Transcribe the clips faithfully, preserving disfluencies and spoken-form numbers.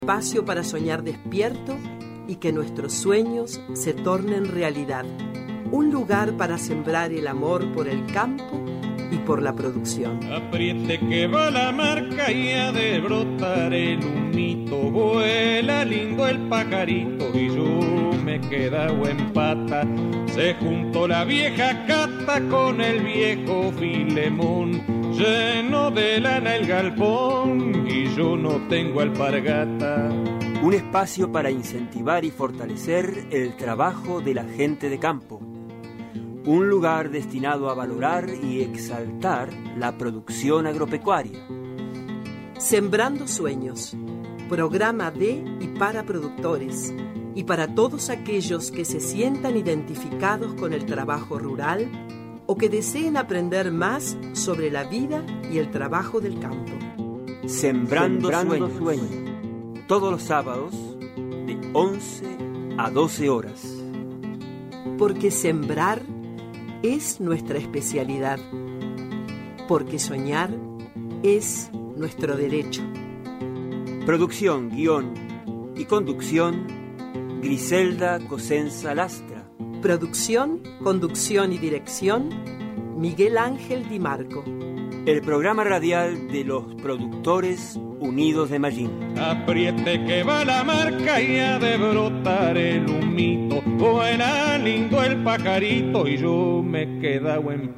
Espacio para soñar despierto y que nuestros sueños se tornen realidad. Un lugar para sembrar el amor por el campo y por la producción. Apriete que va la marca y ha de brotar el humito. Vuela lindo el pajarito y yo me quedaba en pata. Se juntó la vieja Cata con el viejo Filemón. Lleno de lana el galpón y yo no tengo alpargata. Un espacio para incentivar y fortalecer el trabajo de la gente de campo. Un lugar destinado a valorar y exaltar la producción agropecuaria. Sembrando Sueños, programa de y para productores y para todos aquellos que se sientan identificados con el trabajo rural o que deseen aprender más sobre la vida y el trabajo del campo. Sembrando, Sembrando sueños. sueños. Todos los sábados de once a doce horas. Porque sembrar es nuestra especialidad. Porque soñar es nuestro derecho. Producción, guión y conducción, Griselda Cosenza Lastra. Producción, conducción y dirección, Miguel Ángel Di Marco. El programa radial de los productores unidos de Mallín. Apriete que va la marca y ha de brotar el humito. Vuela lindo el pajarito y yo me quedaba en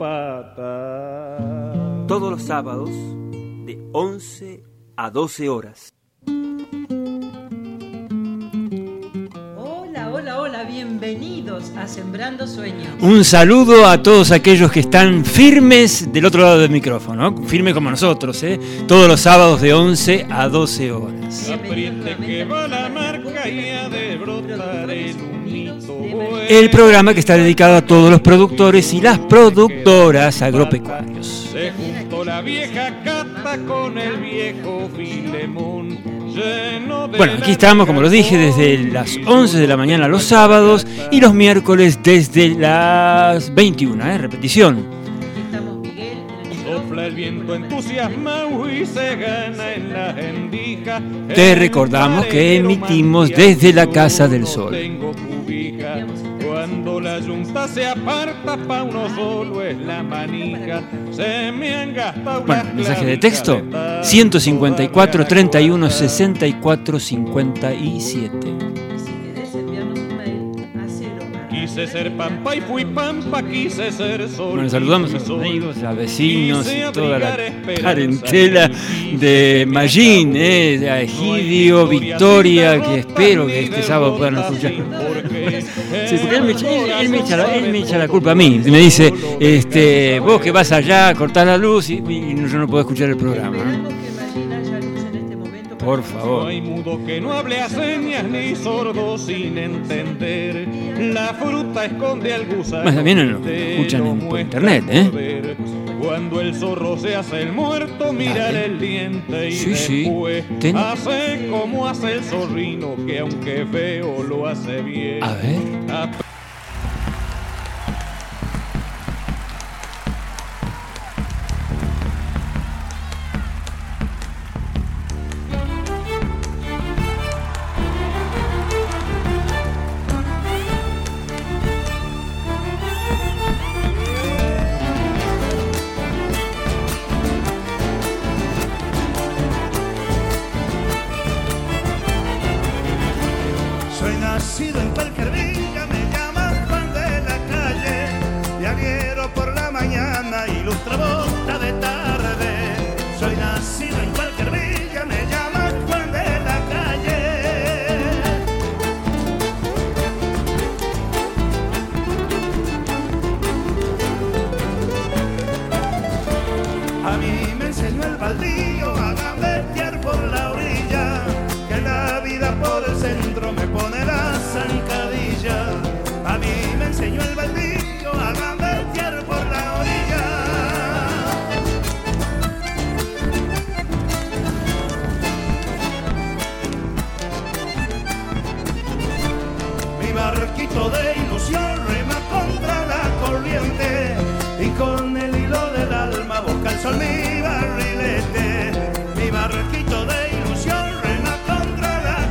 pata. Todos los sábados de once a doce horas. Hola, hola, bienvenidos a Sembrando Sueños. Un saludo a todos aquellos que están firmes del otro lado del micrófono, firmes como nosotros, ¿eh? Todos los sábados de once a doce horas. El programa que está dedicado a todos los productores y las productoras agropecuarios. Se juntó la vieja Cata con el viejo Filemón. Bueno, aquí estamos, como lo dije, desde las once de la mañana los sábados y los miércoles desde las veintiuna, ¿eh? Repetición. Estamos Miguel, sopla el viento entusiasmado y se gana en la endija. Te recordamos que emitimos desde la Casa del Sol. Cuando la yunta se aparta, pa' uno solo es la manija. Se me han gastado. Bueno, mensaje de texto: ciento cincuenta y cuatro, treinta y uno, sesenta y cuatro, cincuenta y siete. Quise ser pampa y fui pampa, quise ser sol. Bueno, saludamos a los amigos, a vecinos y toda la parentela de Mallín, eh, a Egidio, Victoria, que espero que este sábado puedan escuchar. Sí, porque él me, él, él me echa la, él me echa la culpa a mí. Me dice, este, vos que vas allá, cortás la luz y, y yo no puedo escuchar el programa, ¿eh? Por favor. No hay mudo que no hable a señas ni sordo sin entender. La fruta esconde al gusano. Más también lo escuchan en, por internet, ¿eh? Cuando el zorro se hace el muerto, mírale el diente y sí, después sí. Ten... hace como hace el zorrino, que aunque feo lo hace bien. A ver. A... barquito de ilusión rema contra la corriente y con el hilo del alma busca el sol mi barrilete. Mi barquito de ilusión rema contra la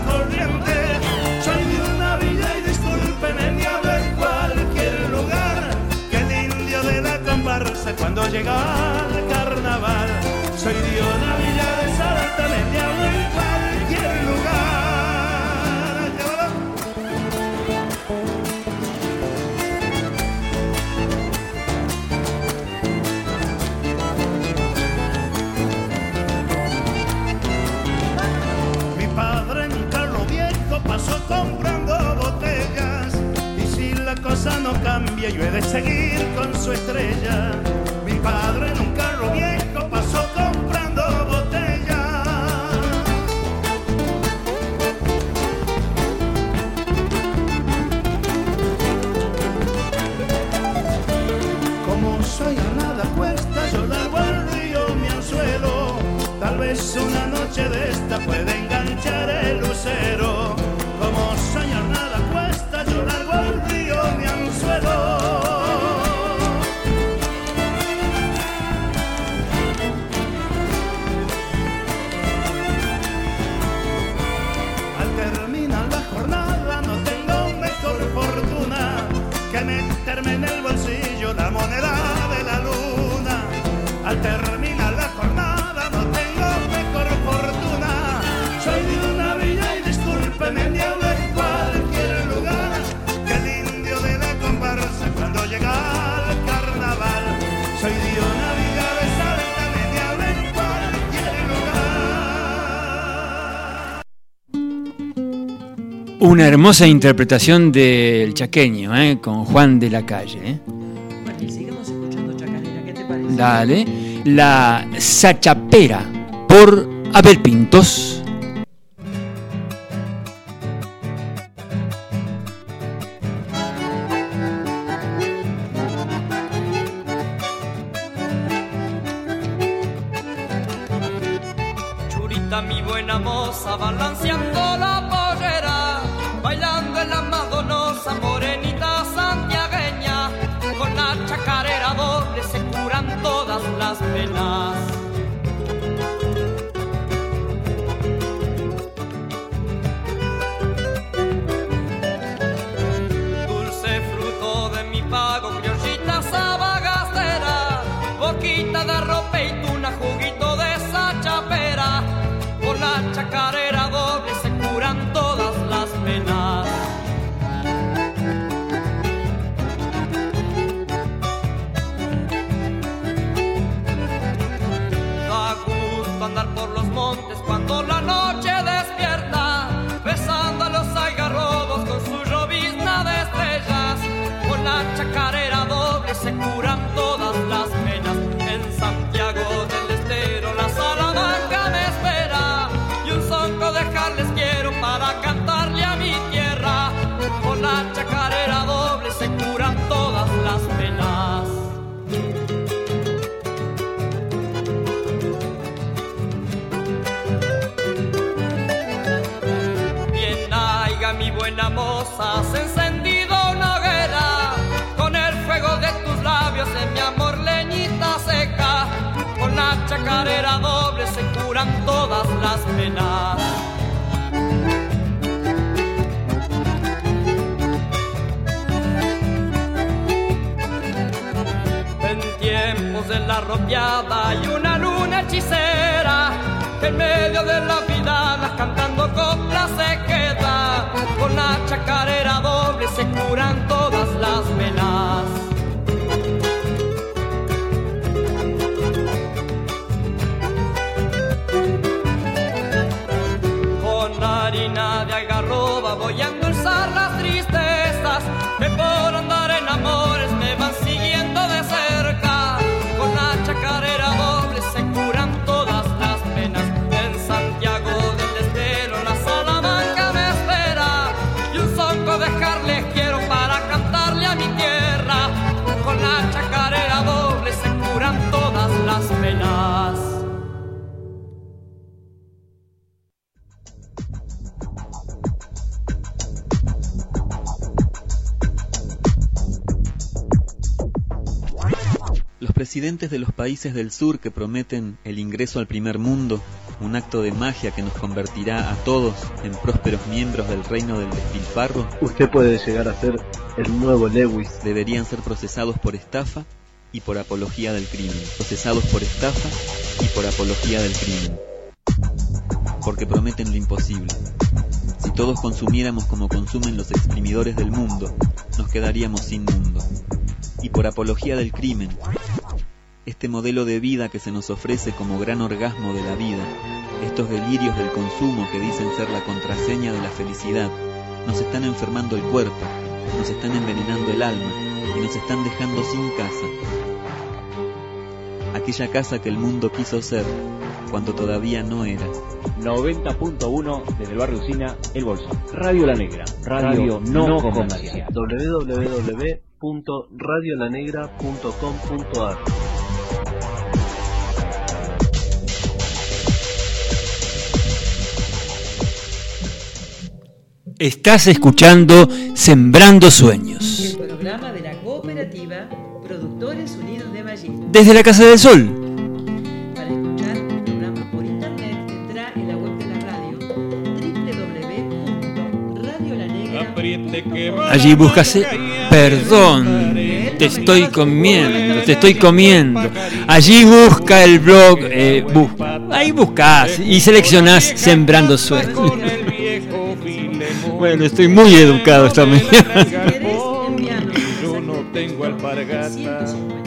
raza no cambia, yo he de seguir con su estrella. Mi padre en un carro viejo pasó comprando botellas. Como soy a nada cuesta, yo largo al río mi anzuelo. Tal vez una noche de esta puede enganchar el lucero. Como soñar nada cuesta, yo largo al río mi anzuelo. Al terminar la jornada no tengo mejor fortuna que meterme en el bolsillo la moneda de la luna. Al terminar la jornada no tengo mejor fortuna. Soy de una villa y discúlpeme, diablo, en cualquier lugar, que el indio de la comparsa cuando llega al carnaval. Soy de una villa de Salta, me diablo, en cualquier lugar. Una hermosa interpretación del chaqueño, ¿eh? Con Juan de la Calle, ¿eh? Martín, sigamos escuchando chacarera, ¿qué te parece? Dale. La Sachapera, por Abel Pintos. Churita, mi buena moza, balanceando la pollera, bailando en la más donosa morenita santiagueña. Con la chacarera doble se curan todas las penas. Dulce fruto de mi pago, criollita sabagastera, boquita de ropa y tuna, juguito de sachapera. Con la chacarera doble se curan todas las penas. Da gusto andar por los montes cuando la noche despierta, besando a los algarrobos con su llovizna de estrellas. Con la chacarera doble se curan todas las penas. En Santiago del Estero la Salamanca me espera, y un sonco dejarles quiero para cantarle a mi tierra. Con la chacarera doble se curan todas las penas. Bien haiga mi buena moza, has encendido una hoguera, con el fuego de tus labios en mi amor leñita seca. Con la chacarera doble se curan todas las penas. En tiempos de la ropiada hay una luna hechicera, que en medio de la vida cantando coplas se queda. Con la chacarera doble se curan todas las penas. Con harina de algarroba voy a endulzar las tristezas, que por andar en amores me van siguiendo de cerca. Con la chacarera doble se curan todas las penas. En Santiago del Estero la Salamanca me espera, y un sonco dejarles quiero para cantarle a mi tierra. Con la chacarera doble se curan todas las penas. Los presidentes de los países del sur que prometen el ingreso al primer mundo, un acto de magia que nos convertirá a todos en prósperos miembros del reino del despilfarro, usted puede llegar a ser el nuevo Lewis. Deberían ser procesados por estafa y por apología del crimen. Procesados por estafa y por apología del crimen. Porque prometen lo imposible. Si todos consumiéramos como consumen los exprimidores del mundo, nos quedaríamos sin mundo. Y por apología del crimen, este modelo de vida que se nos ofrece como gran orgasmo de la vida, estos delirios del consumo que dicen ser la contraseña de la felicidad, nos están enfermando el cuerpo, nos están envenenando el alma y nos están dejando sin casa. Aquella casa que el mundo quiso ser cuando todavía no era. noventa punto uno desde el barrio Usina, El Bolsón. Radio La Negra, radio, radio no, no comercial. doble u doble u doble u punto radio la negra punto com punto a r. Estás escuchando Sembrando Sueños. El programa de la cooperativa Productores Unidos de Mallín. Desde la Casa del Sol. Para escuchar el programa por internet, entra en la web de la radio doble u doble u doble u punto radio la negra punto com. Allí buscas, perdón, te estoy comiendo, te estoy comiendo. Allí busca el blog, eh, busca, ahí buscas y seleccionás Sembrando Sueños. Bueno, estoy muy educado esta mañana. Yo no tengo alpargata.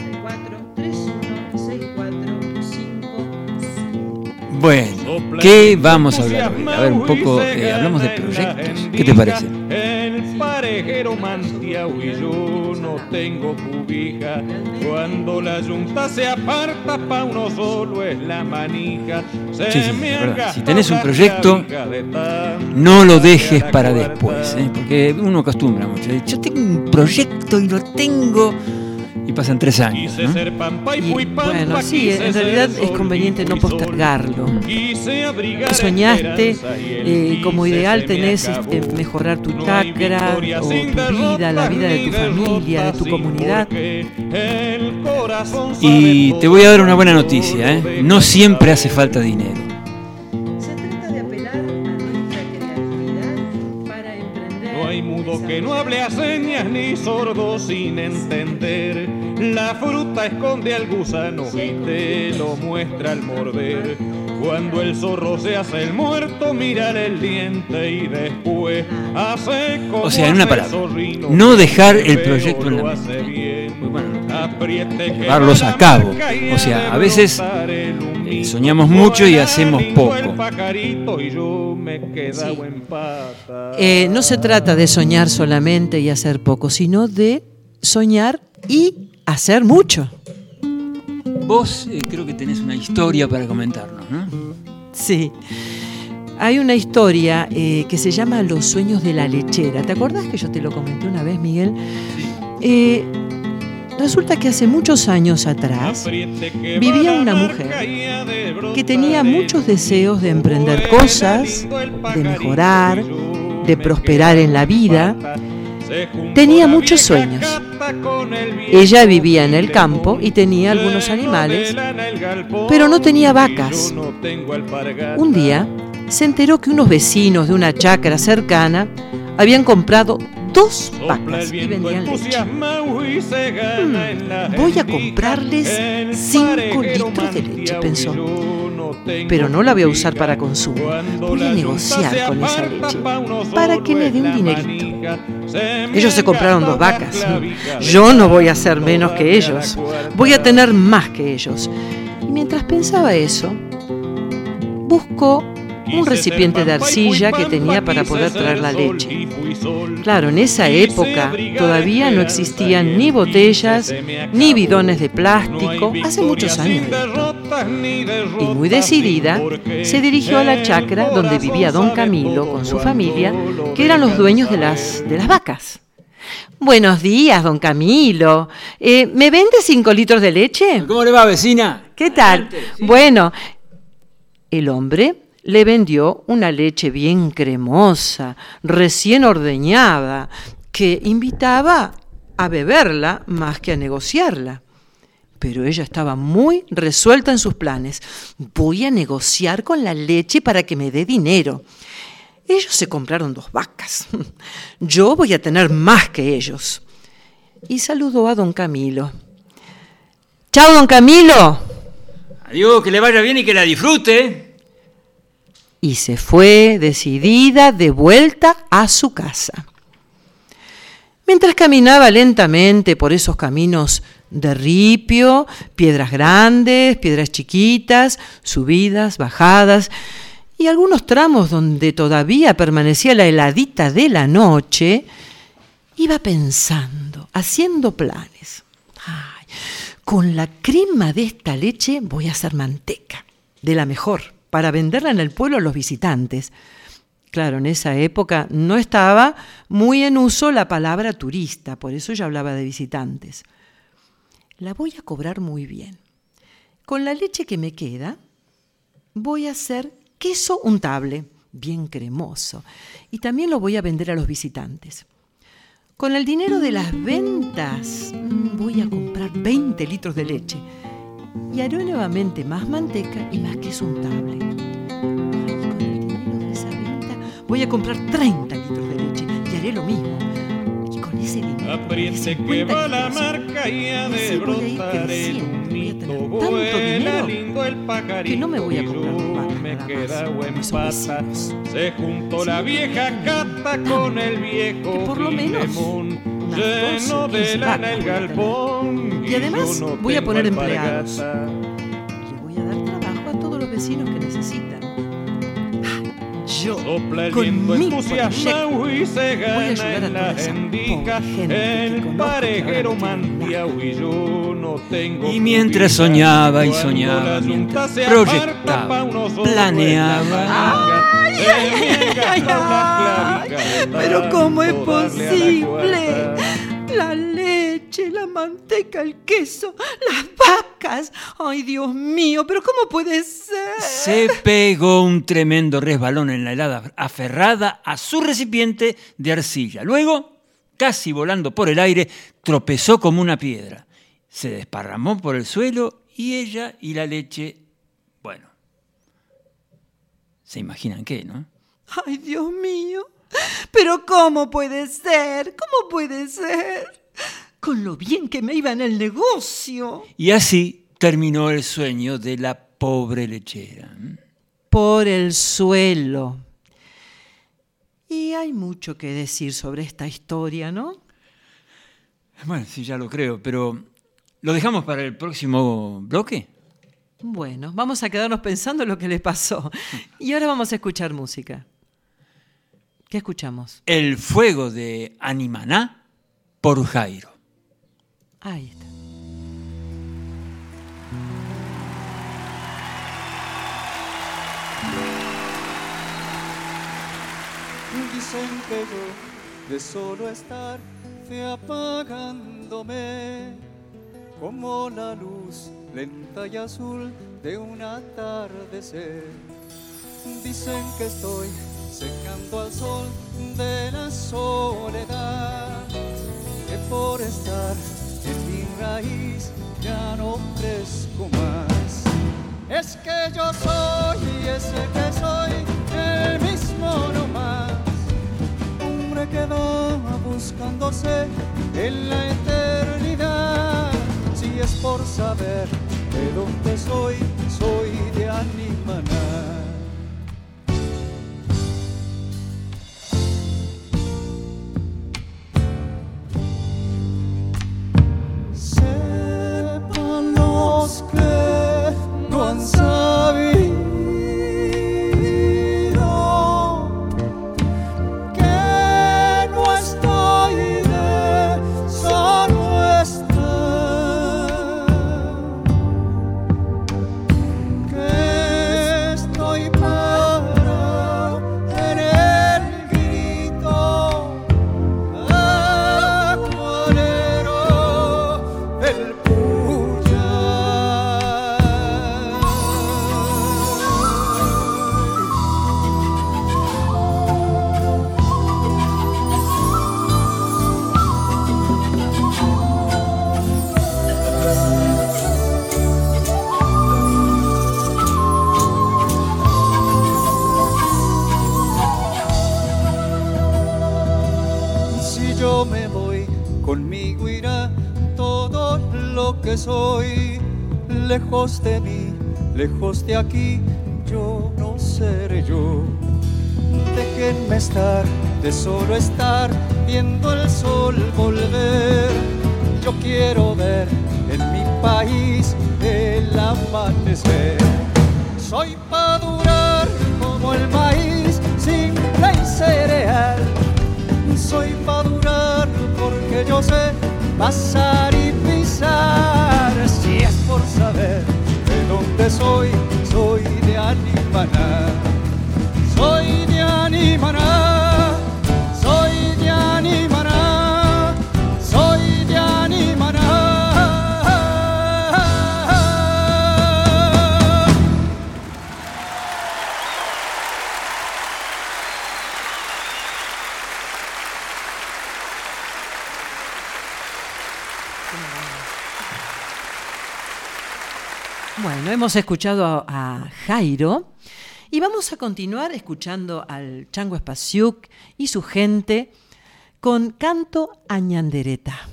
Bueno, ¿qué vamos a hablar hoy? A ver, un poco, eh, hablamos de proyectos. ¿Qué te parece? El parejero mantiao y yo no tengo cubija. Cuando la yunta se aparta pa' uno solo es la manija. Sí, sí, sí, es verdad. Si tenés un proyecto, no lo dejes para después, ¿eh? Porque uno acostumbra mucho. Yo tengo un proyecto y lo tengo... Y pasan tres años, ¿no? Y, bueno, sí, en realidad es conveniente no postergarlo. Soñaste, eh, como ideal tenés este, mejorar tu chakra, o tu vida, la vida de tu familia, de tu comunidad. Y te voy a dar una buena noticia, ¿eh? No siempre hace falta dinero. Que no hable a señas ni sordo sin entender. La fruta esconde al gusano y te lo muestra al morder. Cuando el zorro se hace el muerto, mírale el diente y después hace como O sea, en una palabra, no dejar el proyecto en la mente. Muy bueno, llevarlos a cabo. O sea, a veces eh, soñamos mucho y hacemos poco. Eh, no se trata de soñar solamente y hacer poco, sino de soñar y hacer mucho. Vos eh, creo que tenés una historia para comentarnos, ¿no? Sí. Hay una historia eh, que se llama Los sueños de la lechera. ¿Te acordás que yo te lo comenté una vez, Miguel? Sí. Eh, resulta que hace muchos años atrás vivía una mujer que tenía muchos deseos de emprender cosas, de mejorar, de prosperar en la vida. Tenía muchos sueños. Ella vivía en el campo y tenía algunos animales, pero no tenía vacas. Un día se enteró que unos vecinos de una chacra cercana habían comprado dos vacas y vendían leche. Hmm, voy a comprarles cinco litros de leche, pensó. Pero no la voy a usar para consumo. Voy a negociar con esa leche para que me dé un dinerito. Ellos se compraron dos vacas. Yo no voy a ser menos que ellos. Voy a tener más que ellos. Y mientras pensaba eso, buscó un recipiente de arcilla que tenía para poder traer la leche. Claro, en esa época todavía no existían ni botellas ni bidones de plástico, hace muchos años de esto. Y muy decidida, se dirigió a la chacra donde vivía don Camilo con su familia, que eran los dueños de las, de las vacas. Buenos días, don Camilo. Eh, ¿Me vende cinco litros de leche? ¿Cómo le va, vecina? ¿Qué tal? Adelante, sí. Bueno, el hombre le vendió una leche bien cremosa, recién ordeñada, que invitaba a beberla más que a negociarla. Pero ella estaba muy resuelta en sus planes. Voy a negociar con la leche para que me dé dinero. Ellos se compraron dos vacas. Yo voy a tener más que ellos. Y saludó a don Camilo. ¡Chao, don Camilo! Adiós, que le vaya bien y que la disfrute. Y se fue decidida de vuelta a su casa. Mientras caminaba lentamente por esos caminos de ripio, piedras grandes, piedras chiquitas, subidas, bajadas, y algunos tramos donde todavía permanecía la heladita de la noche, Iba pensando, haciendo planes. Ay, con la crema de esta leche voy a hacer manteca, de la mejor, para venderla en el pueblo a los visitantes. Claro, en esa época no estaba muy en uso la palabra turista, por eso yo hablaba de visitantes. La voy a cobrar muy bien. Con la leche que me queda, voy a hacer queso untable, bien cremoso, y también lo voy a vender a los visitantes. Con el dinero de las ventas, voy a comprar veinte litros de leche y haré nuevamente más manteca y más queso untable. Voy a comprar treinta litros de leche y haré lo mismo. Y con ese dinero, apriete que va la marca y ha de brotar el humito. Vuela lindo el pajarito que no me voy a comprar y yo me queda buen pata. Se juntó la vieja cata con el viejo que por lo menos lleno de lana el galpón. Y además no voy a poner empleados. Le voy a dar trabajo a todos los vecinos que necesitan. Yo, sopla el con viento mi entusiasmado y se gana en la endija el parejero mantiao y yo no tengo. Y mientras soñaba y soñaba, mientras proyectaba, planeaba. Ay, ay, ay, ay, pero ¿cómo es posible? La leche, la manteca, el queso, las vacas. Ay, Dios mío, pero ¿cómo puede ser? Se pegó un tremendo resbalón en la helada aferrada a su recipiente de arcilla. Luego, casi volando por el aire, tropezó como una piedra. Se desparramó por el suelo y ella y la leche, bueno, se imaginan qué, ¿no? Ay, Dios mío. Pero ¿cómo puede ser? ¿Cómo puede ser? Con lo bien que me iba en el negocio. Y así terminó el sueño de la pobre lechera. Por el suelo. Y hay mucho que decir sobre esta historia, ¿no? Bueno, sí, ya lo creo, pero ¿lo dejamos para el próximo bloque? Bueno, vamos a quedarnos pensando en lo que le pasó. Y ahora vamos a escuchar música. ¿Qué escuchamos? El fuego de Animaná por Jairo. Ahí está. Dicen que yo de solo estar fui apagándome como la luz lenta y azul de un atardecer. Dicen que estoy secando al sol de la soledad, que por estar en mi raíz ya no crezco más. Es que yo soy ese que soy, el mismo nomás, hombre que va buscándose en la eternidad. Si es por saber de dónde soy, soy de Animaná. Que no han sabido que no estoy de solo estar, que estoy parado en el grito acuarero del me voy, conmigo irá todo lo que soy. Lejos de mí, lejos de aquí, yo no seré yo. Déjenme estar, de solo estar, viendo el sol volver. Yo quiero ver en mi país el amanecer. Soy pa' durar como el maíz, simple y cereal. Soy pa' durar pasar y pisar. Si es por saber de dónde soy, soy de Animaná. Soy de Animaná, soy de Animaná, soy de Animaná. Bueno, hemos escuchado a, a Jairo y vamos a continuar escuchando al Chango Espasiuk y su gente con Canto a Ñandereta.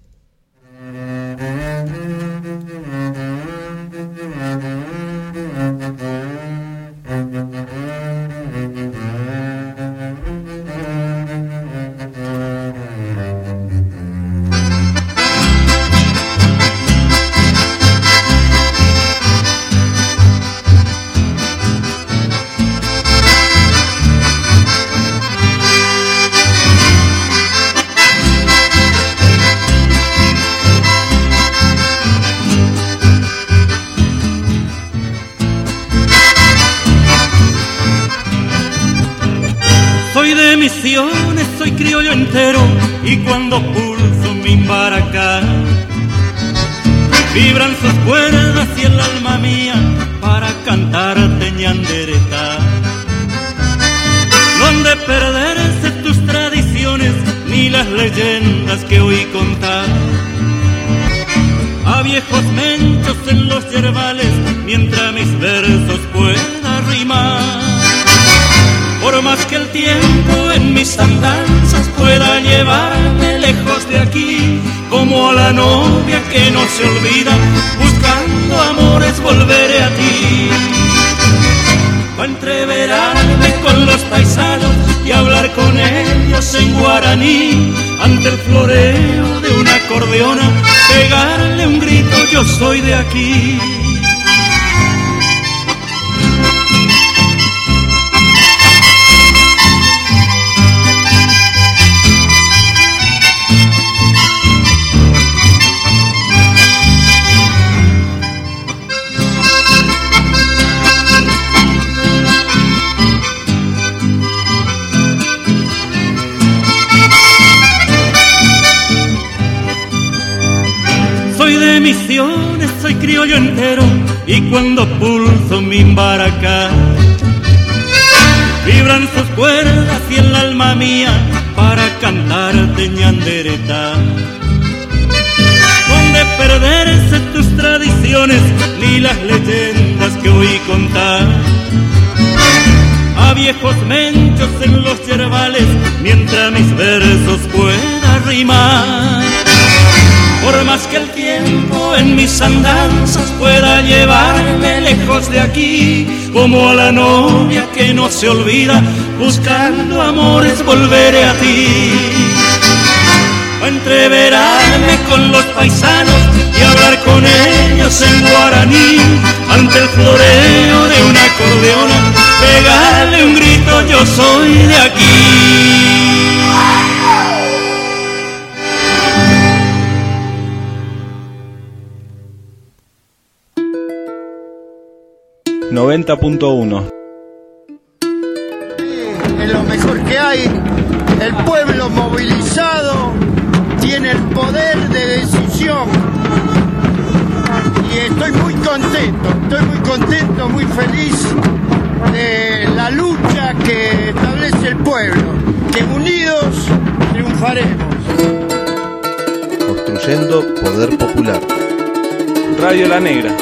Soy de Misiones, soy criollo entero, y cuando pulso mi maracá, vibran sus cuerdas y el alma mía para cantarte ñandereta. No han de perderse tus tradiciones ni las leyendas que oí contar, a viejos menchos en los yerbales mientras mis versos pueda rimar. Por más que el tiempo en mis andanzas pueda llevarme lejos de aquí, como a la novia que no se olvida, buscando amores volveré a ti. Pa' entreverarme con los paisanos y hablar con ellos en guaraní, ante el floreo de una acordeona, pegarle un grito, yo soy de aquí. Misiones, soy criollo entero, y cuando pulso mi baracá, vibran sus cuerdas y el alma mía para cantarte ñandereta. No han de perderse tus tradiciones ni las leyendas que oí contar, a viejos menchos en los yerbales mientras mis versos pueda rimar. Por más que el tiempo en mis andanzas pueda llevarme lejos de aquí, como a la novia que no se olvida, buscando amores volveré a ti. A entreverarme con los paisanos y hablar con ellos en guaraní, ante el floreo de una acordeona, pegarle un grito, yo soy de aquí. noventa punto uno. Es lo mejor que hay. El pueblo movilizado tiene el poder de decisión. Y estoy muy contento, estoy muy contento, muy feliz de la lucha que establece el pueblo. Que unidos triunfaremos. Construyendo poder popular. Radio La Negra.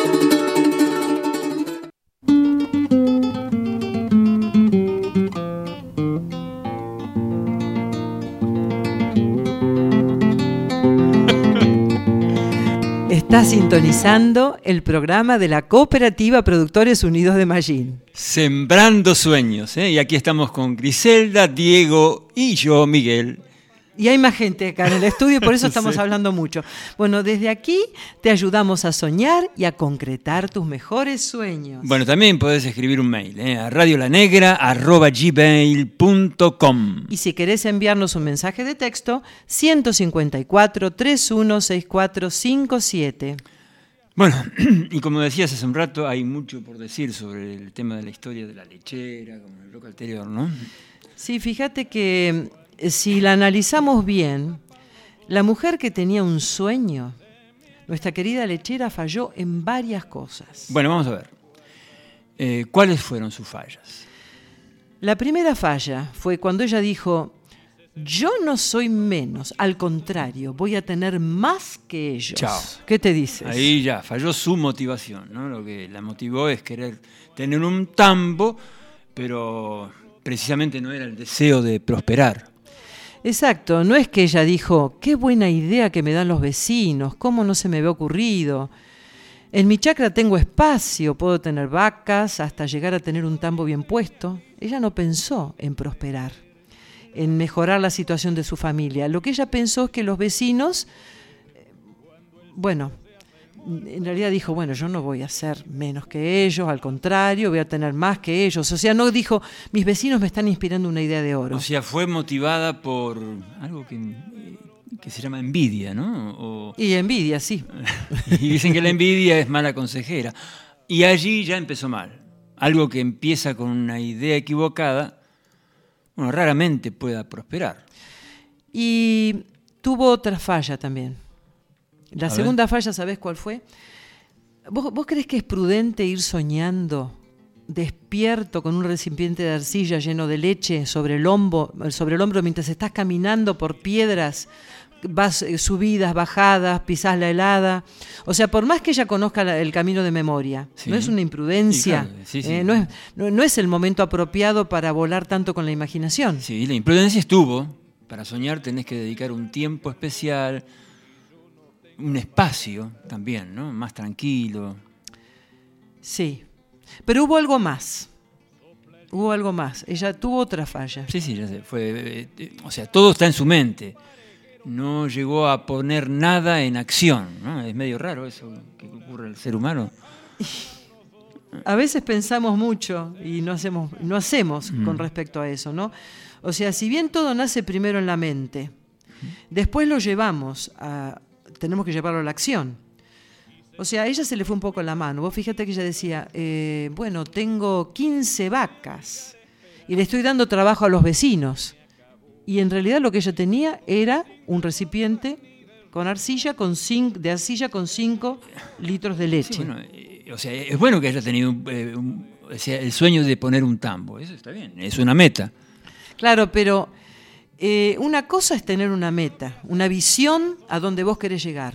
Está sintonizando el programa de la Cooperativa Productores Unidos de Mallín. Sembrando sueños, ¿eh? Y aquí estamos con Griselda, Diego y yo, Miguel. Y hay más gente acá en el estudio, por eso estamos Sí. hablando mucho. Bueno, desde aquí te ayudamos a soñar y a concretar tus mejores sueños. Bueno, también podés escribir un mail eh, a radiolanegra arroba gmail punto com. Y si querés enviarnos un mensaje de texto, ciento cincuenta y cuatro, treinta y uno, sesenta y cuatro cincuenta y siete. Bueno, y como decías hace un rato, hay mucho por decir sobre el tema de la historia de la lechera, como en el bloque anterior, ¿no? Sí, fíjate que eh, si la analizamos bien, la mujer que tenía un sueño, nuestra querida lechera, falló en varias cosas. Bueno, vamos a ver. Eh, ¿Cuáles fueron sus fallas? La primera falla fue cuando ella dijo: yo no soy menos, al contrario, voy a tener más que ellos. Chao. ¿Qué te dices? Ahí ya falló su motivación, ¿no? Lo que la motivó es querer tener un tambo, pero precisamente no era el deseo de prosperar. Exacto, no es que ella dijo: qué buena idea que me dan los vecinos, cómo no se me había ocurrido. En mi chacra tengo espacio, puedo tener vacas, hasta llegar a tener un tambo bien puesto. Ella no pensó en prosperar, en mejorar la situación de su familia. Lo que ella pensó es que los vecinos, bueno, en realidad dijo: bueno, yo no voy a ser menos que ellos, al contrario, voy a tener más que ellos. O sea, no dijo: mis vecinos me están inspirando una idea de oro. O sea, fue motivada por algo que, que se llama envidia, ¿no? O... Y envidia, sí. Y dicen que la envidia es mala consejera. Y allí ya empezó mal. Algo que empieza con una idea equivocada, bueno, raramente pueda prosperar. Y tuvo otra falla también. La A segunda ver. falla, ¿sabés cuál fue? ¿Vos, ¿Vos creés que es prudente ir soñando, despierto, con un recipiente de arcilla lleno de leche sobre el hombro, sobre el hombro mientras estás caminando por piedras, vas eh, subidas, bajadas, pisás la helada? O sea, por más que ella conozca la, el camino de memoria, Sí. no es una imprudencia, Y claro, sí, sí. eh, no, es, no, no es el momento apropiado para volar tanto con la imaginación. Sí, la imprudencia estuvo. Para soñar tenés que dedicar un tiempo especial, un espacio también, ¿no? Más tranquilo. Sí, pero hubo algo más. Hubo algo más. Ella tuvo otra falla. Sí, sí, ya sé. Fue, eh, o sea, todo está en su mente. No llegó a poner nada en acción, ¿no? Es medio raro eso que ocurre al ser humano. A veces pensamos mucho y no hacemos, no hacemos Mm. con respecto a eso, ¿no? O sea, si bien todo nace primero en la mente, después lo llevamos a, tenemos que llevarlo a la acción. O sea, a ella se le fue un poco la mano. Vos fíjate que ella decía, eh, bueno, tengo quince vacas y le estoy dando trabajo a los vecinos. Y en realidad lo que ella tenía era un recipiente con arcilla, con cinco, de arcilla con cinco litros de leche. Sí, bueno, eh, o sea, es bueno que haya tenido un, eh, un, o sea, el sueño de poner un tambo. Eso está bien, es una meta. Claro, pero eh, una cosa es tener una meta, una visión a donde vos querés llegar.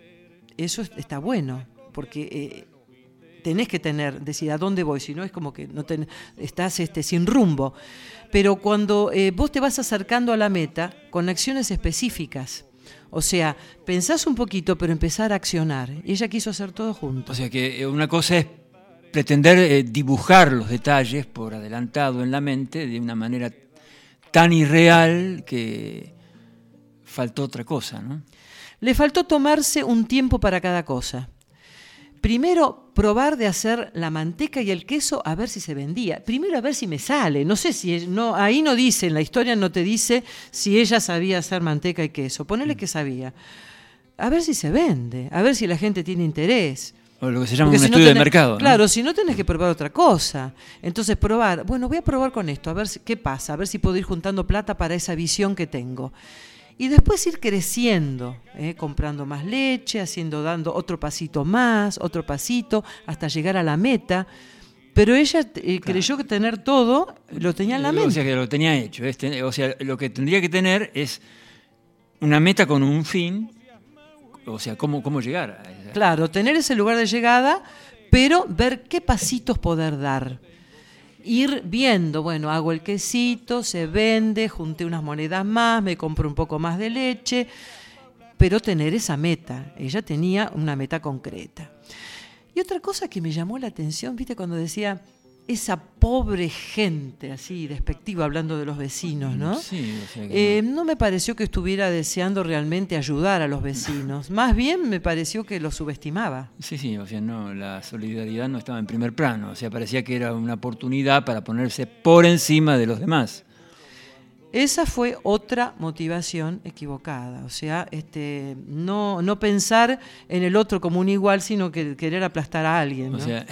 Eso es, está bueno, porque eh, tenés que tener, decir a dónde voy, si no es como que no ten, estás este, sin rumbo. Pero cuando eh, vos te vas acercando a la meta con acciones específicas, o sea, pensás un poquito, pero empezar a accionar. Y ella quiso hacer todo junto. O sea que una cosa es pretender eh, dibujar los detalles por adelantado en la mente de una manera tan irreal que faltó otra cosa, ¿no? Le faltó tomarse un tiempo para cada cosa. Primero, probar de hacer la manteca y el queso a ver si se vendía. Primero, a ver si me sale. No sé si... no, ahí no dice, en la historia no te dice si ella sabía hacer manteca y queso. Ponele que sabía. A ver si se vende, a ver si la gente tiene interés. O lo que se llama Porque un si no estudio tenés, de mercado, ¿no? Claro, si no tenés que probar otra cosa. Entonces probar, bueno, voy a probar con esto, a ver si, qué pasa, a ver si puedo ir juntando plata para esa visión que tengo. Y después ir creciendo, ¿eh? Comprando más leche, haciendo, dando otro pasito más, otro pasito, hasta llegar a la meta. Pero ella eh, Claro. creyó que tener todo lo tenía en la mente. O sea que lo tenía hecho. Es ten- o sea, lo que tendría que tener es una meta con un fin. O sea, cómo, cómo llegar a esa. Claro, tener ese lugar de llegada, pero ver qué pasitos poder dar. Ir viendo, bueno, hago el quesito, se vende, junté unas monedas más, me compro un poco más de leche, pero tener esa meta. Ella tenía una meta concreta. Y otra cosa que me llamó la atención, viste, cuando decía, esa pobre gente, así despectiva, hablando de los vecinos, ¿no? Sí, o sea que Eh, no. no me pareció que estuviera deseando realmente ayudar a los vecinos. Más bien me pareció que los subestimaba. Sí, sí, o sea, no, la solidaridad no estaba en primer plano, o sea, parecía que era una oportunidad para ponerse por encima de los demás. Esa fue otra motivación equivocada, o sea, este, no, no pensar en el otro como un igual, sino que querer aplastar a alguien, ¿no? O sea,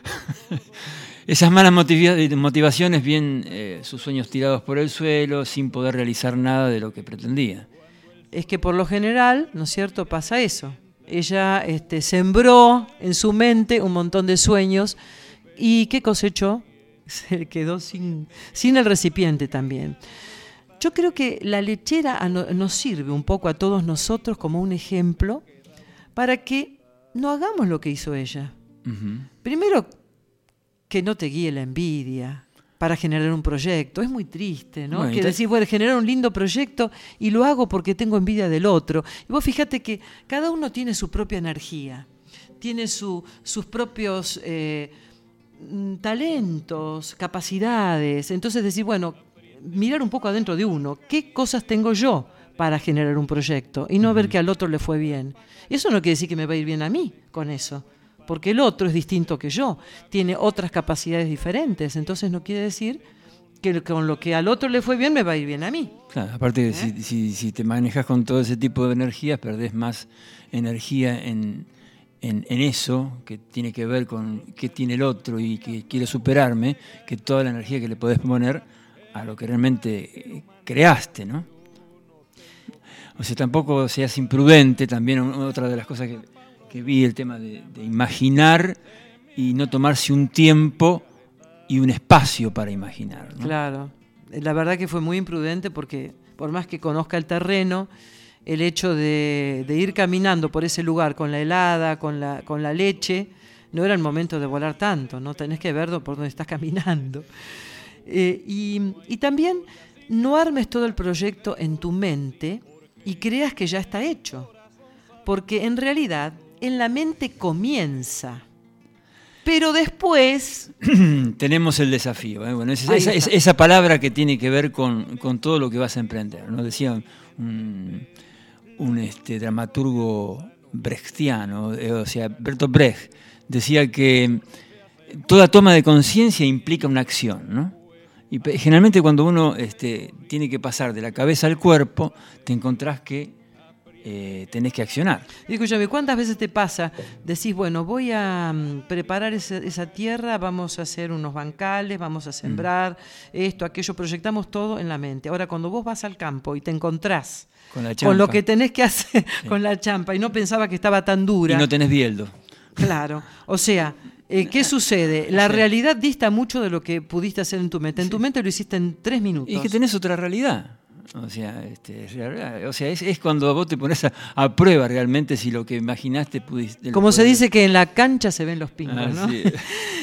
esas malas motiva- motivaciones, bien eh, sus sueños tirados por el suelo, sin poder realizar nada de lo que pretendía. Es que por lo general, ¿no es cierto?, pasa eso. Ella este, sembró en su mente un montón de sueños y ¿qué cosechó? Se quedó sin, sin el recipiente también. Yo creo que la lechera a no- nos sirve un poco a todos nosotros como un ejemplo para que no hagamos lo que hizo ella. Ujú. Primero, que no te guíe la envidia para generar un proyecto. Es muy triste, ¿no? Bueno, que entonces- decir, bueno, generar un lindo proyecto y lo hago porque tengo envidia del otro. Y vos fíjate que cada uno tiene su propia energía, tiene su, sus propios eh, mm, talentos, capacidades. Entonces decir, bueno, mirar un poco adentro de uno, ¿qué cosas tengo yo para generar un proyecto? Y no ver que al otro le fue bien. Eso no quiere decir que me va a ir bien a mí con eso, porque el otro es distinto que yo, tiene otras capacidades diferentes, entonces no quiere decir que con lo que al otro le fue bien me va a ir bien a mí. Claro, aparte, ¿Eh? si, si, si te manejas con todo ese tipo de energías, perdés más energía en, en, en eso que tiene que ver con qué tiene el otro y que quiere superarme, que toda la energía que le podés poner a lo que realmente eh, creaste, ¿no? O sea, tampoco seas imprudente, también otra de las cosas que, que vi, el tema de, de imaginar y no tomarse un tiempo y un espacio para imaginar, ¿no? Claro, la verdad que fue muy imprudente porque por más que conozca el terreno, el hecho de, de ir caminando por ese lugar con la helada, con la, con la leche, no era el momento de volar tanto, ¿no? Tenés que ver por dónde estás caminando. Eh, y, y también no armes todo el proyecto en tu mente y creas que ya está hecho, porque en realidad en la mente comienza, pero después tenemos el desafío, ¿eh? Bueno, esa, Ahí esa, está. esa palabra que tiene que ver con, con todo lo que vas a emprender, ¿no? Decía un, un este, dramaturgo brechtiano, eh, o sea, Bertolt Brecht, decía que toda toma de conciencia implica una acción, ¿no? Y pe- generalmente cuando uno este, tiene que pasar de la cabeza al cuerpo, te encontrás que eh, tenés que accionar. Y escúchame, ¿cuántas veces te pasa? Decís, bueno, voy a mm, preparar esa, esa tierra, vamos a hacer unos bancales, vamos a sembrar esto, aquello, proyectamos todo en la mente. Ahora, cuando vos vas al campo y te encontrás Con la con champa. lo que tenés que hacer con la champa y no pensaba que estaba tan dura. Y no tenés bieldo. Claro, o sea, eh, ¿qué sucede? La realidad dista mucho de lo que pudiste hacer en tu mente. En tu mente lo hiciste en tres minutos. Y es que tenés otra realidad. O sea, este, es, real- o sea es, es cuando vos te pones a, a prueba realmente si lo que imaginaste pudiste. Como se dice que en la cancha se ven los pingos, Ah, ¿no? sí.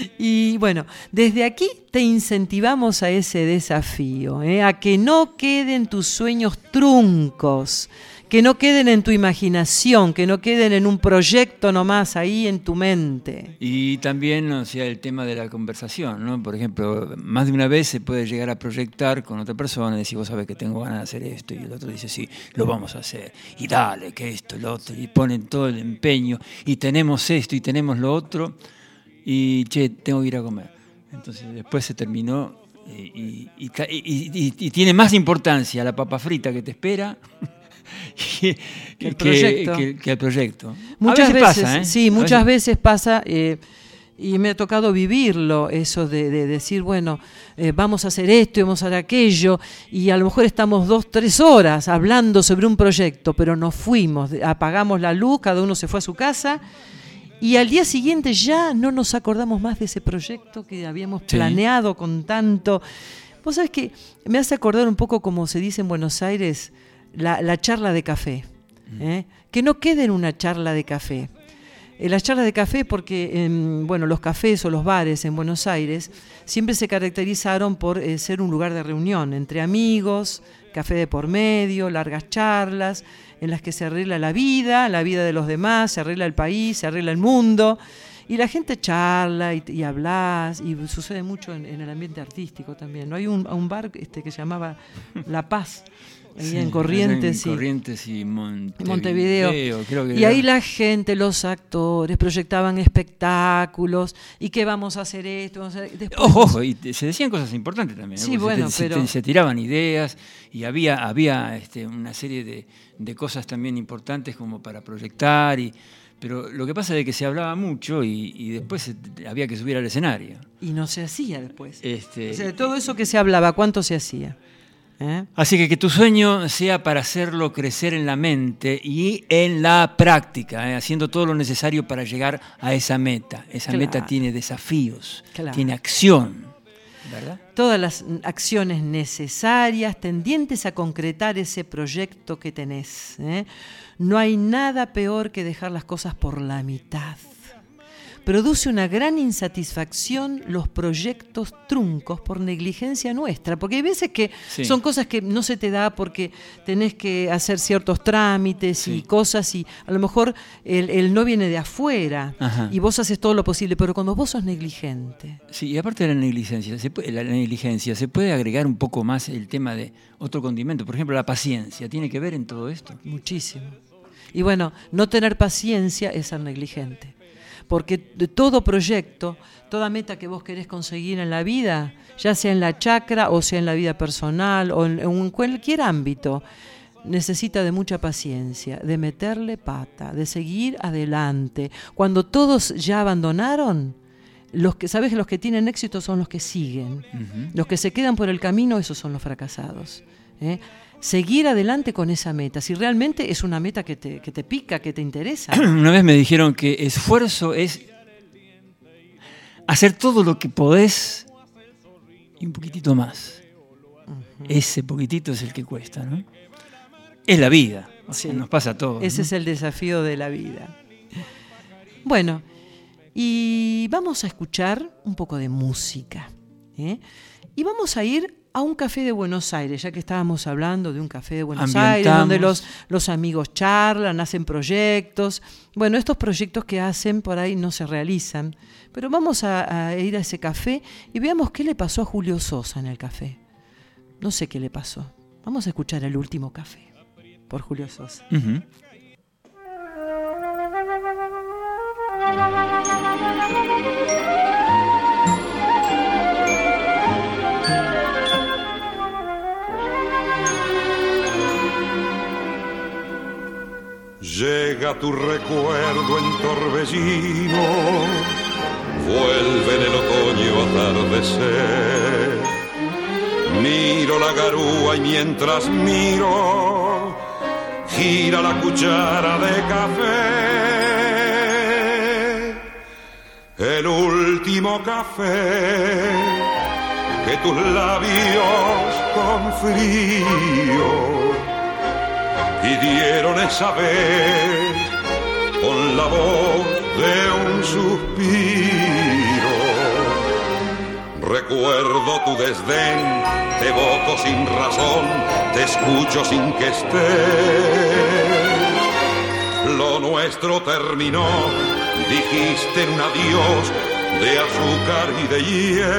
Y bueno, desde aquí te incentivamos a ese desafío, ¿eh? A que no queden tus sueños truncos, que no queden en tu imaginación, que no queden en un proyecto nomás ahí en tu mente. Y también, o sea, el tema de la conversación, ¿no? Por ejemplo, más de una vez se puede llegar a proyectar con otra persona y decir, vos sabés que tengo ganas de hacer esto, y el otro dice, sí, lo vamos a hacer, y dale, que esto, lo otro, y ponen todo el empeño, y tenemos esto, y tenemos lo otro, y che, tengo que ir a comer. Entonces después se terminó, y, y, y, y- y- y tiene más importancia la papa frita que te espera que, Que el que- proyecto. que- que el proyecto. Muchas a veces, veces, pasa, ¿eh? sí, A muchas veces pasa, eh, y me ha tocado vivirlo, eso de, de decir, bueno, eh, vamos a hacer esto y vamos a hacer aquello, y a lo mejor estamos dos, tres horas hablando sobre un proyecto, pero nos fuimos, de- apagamos la luz, cada uno se fue a su casa, y al día siguiente ya no nos acordamos más de ese proyecto que habíamos Sí. planeado con tanto. Vos sabés que me hace acordar un poco como se dice en Buenos Aires, la, la charla de café, ¿eh? Que no quede en una charla de café. Eh, las charlas de café, porque en, bueno, los cafés o los bares en Buenos Aires siempre se caracterizaron por eh, ser un lugar de reunión entre amigos, café de por medio, largas charlas en las que se arregla la vida, la vida de los demás, se arregla el país, se arregla el mundo. Y la gente charla y, y hablas, y sucede mucho en, en el ambiente artístico también. ¿No? Hay un, un bar este, que se llamaba La Paz, ahí sí, en Corrientes, en y, Corrientes y Montevideo. Montevideo. Creo que y era. ahí la gente, los actores, proyectaban espectáculos, y que vamos a hacer esto. Vamos a hacer... Después... Ojo, ojo, y se decían cosas importantes también. Sí, ¿eh? bueno, se, pero... se, se tiraban ideas, y había, había este, una serie de, de cosas también importantes como para proyectar, y pero lo que pasa es que se hablaba mucho y, y después se, había que subir al escenario. Y no se hacía después. Este... O sea, todo eso que se hablaba, ¿cuánto se hacía? ¿Eh? Así que que tu sueño sea para hacerlo crecer en la mente y en la práctica, ¿eh? Haciendo todo lo necesario para llegar a esa meta. Esa Claro. meta tiene desafíos, Claro. tiene acción, ¿verdad? Todas las acciones necesarias tendientes a concretar ese proyecto que tenés. ¿eh? No hay nada peor que dejar las cosas por la mitad. Produce una gran insatisfacción los proyectos truncos por negligencia nuestra, porque hay veces que Sí. son cosas que no se te da porque tenés que hacer ciertos trámites Sí. y cosas, y a lo mejor el, el no viene de afuera, Ajá. y vos haces todo lo posible, pero cuando vos sos negligente. Sí, y aparte de la negligencia, se puede, la negligencia, se puede agregar un poco más el tema de otro condimento. Por ejemplo, la paciencia. ¿Tiene que ver en todo esto? Muchísimo. Y bueno, no tener paciencia es ser negligente. Porque de todo proyecto, toda meta que vos querés conseguir en la vida, ya sea en la chacra o sea en la vida personal o en, en cualquier ámbito, necesita de mucha paciencia, de meterle pata, de seguir adelante. Cuando todos ya abandonaron, los que, sabés que los que tienen éxito son los que siguen. Uh-huh. Los que se quedan por el camino, esos son los fracasados. ¿eh? Seguir adelante con esa meta, si realmente es una meta que te, que te pica, que te interesa. Una vez me dijeron que esfuerzo es hacer todo lo que podés y un poquitito más. Uh-huh. Ese poquitito es el que cuesta, ¿no? Es la vida, o sea, sí. Nos pasa a todos. Ese ¿no? es el desafío de la vida. Bueno, y vamos a escuchar un poco de música, ¿eh? Y vamos a ir a un café de Buenos Aires, ya que estábamos hablando de un café de Buenos Aires, donde los, los amigos charlan, hacen proyectos. Bueno, estos proyectos que hacen por ahí no se realizan, pero vamos a, a ir a ese café y veamos qué le pasó a Julio Sosa en el café. No sé qué le pasó. Vamos a escuchar El Último Café, por Julio Sosa. Uh-huh. Llega tu recuerdo en torbellino, vuelve en el otoño atardecer. Miro la garúa y mientras miro, gira la cuchara de café. El último café que tus labios con frío pidieron esa vez con la voz de un suspiro. Recuerdo tu desdén, te evoco sin razón, te escucho sin que estés. Lo nuestro terminó, dijiste en un adiós de azúcar y de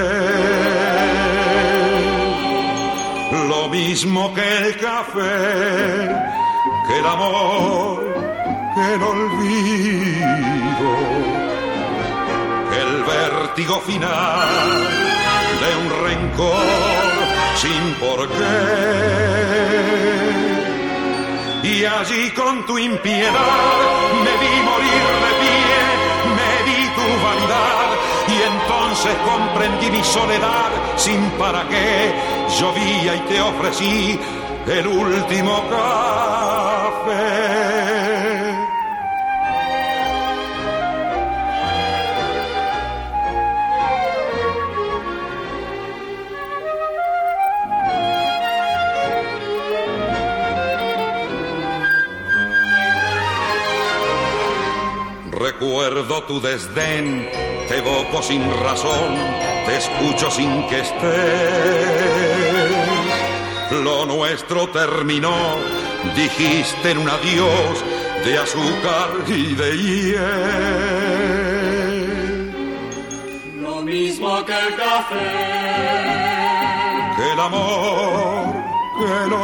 hiel. Lo mismo que el café, que el amor, que el olvido, que el vértigo final de un rencor sin porqué. Y allí con tu impiedad me vi morir de pie, me di tu vanidad y entonces comprendí mi soledad sin para qué. Llovía y te ofrecí el último café. Recuerdo tu desdén, te evoco sin razón, te escucho sin que estés. Lo nuestro terminó, dijiste en un adiós de azúcar y de hiel. mismo que el café, que el amor, que el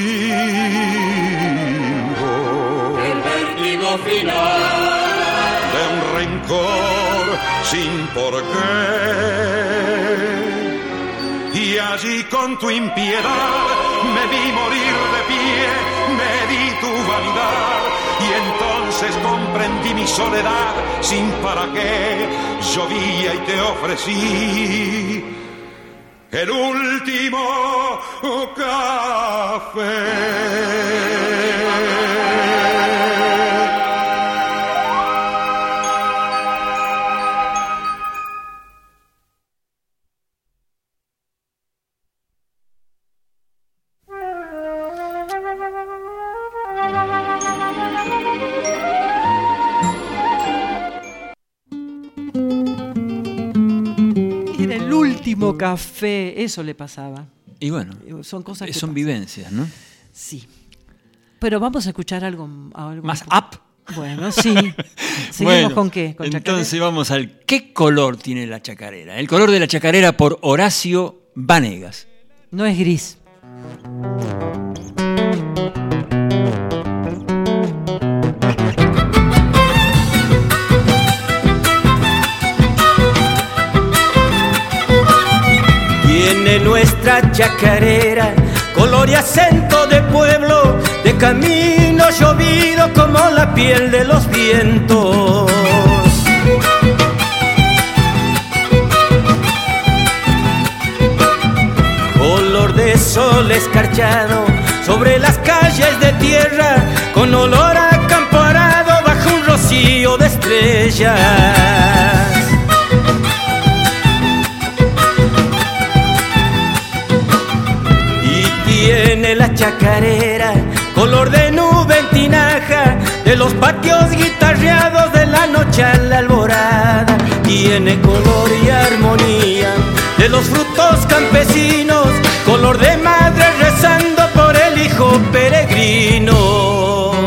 olvido, el vértigo final de un rencor sin por qué. Y allí con tu impiedad me vi morir de pie, me di tu vanidad y entonces comprendí mi soledad sin para qué. Llovía y te ofrecí el último café. Café, eso le pasaba. Y bueno, son cosas que son pasan. vivencias, ¿no? Sí. Pero vamos a escuchar algo, algo más up. Bueno, sí. ¿Seguimos bueno, con qué? ¿Con entonces chacarera? Vamos al ¿qué color tiene la chacarera? El color de la chacarera por Horacio Vanegas. No es gris. Tiene nuestra chacarera color y acento de pueblo, de camino llovido como la piel de los vientos. Color de sol escarchado sobre las calles de tierra, con olor a campo arado bajo un rocío de estrellas. Tiene la chacarera color de nube en tinaja, de los patios guitarreados de la noche a la alborada. Tiene color y armonía de los frutos campesinos, color de madre rezando por el hijo peregrino.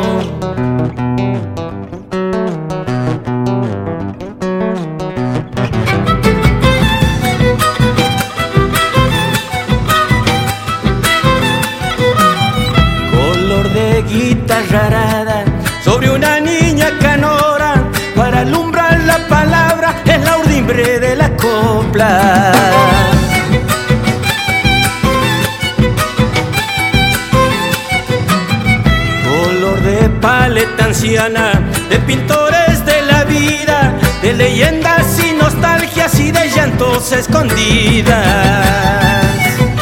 Guitarra arada sobre una niña canora, para alumbrar la palabra es la urdimbre de la copla. Color de paleta anciana de pintores de la vida, de leyendas y nostalgias y de llantos escondidas.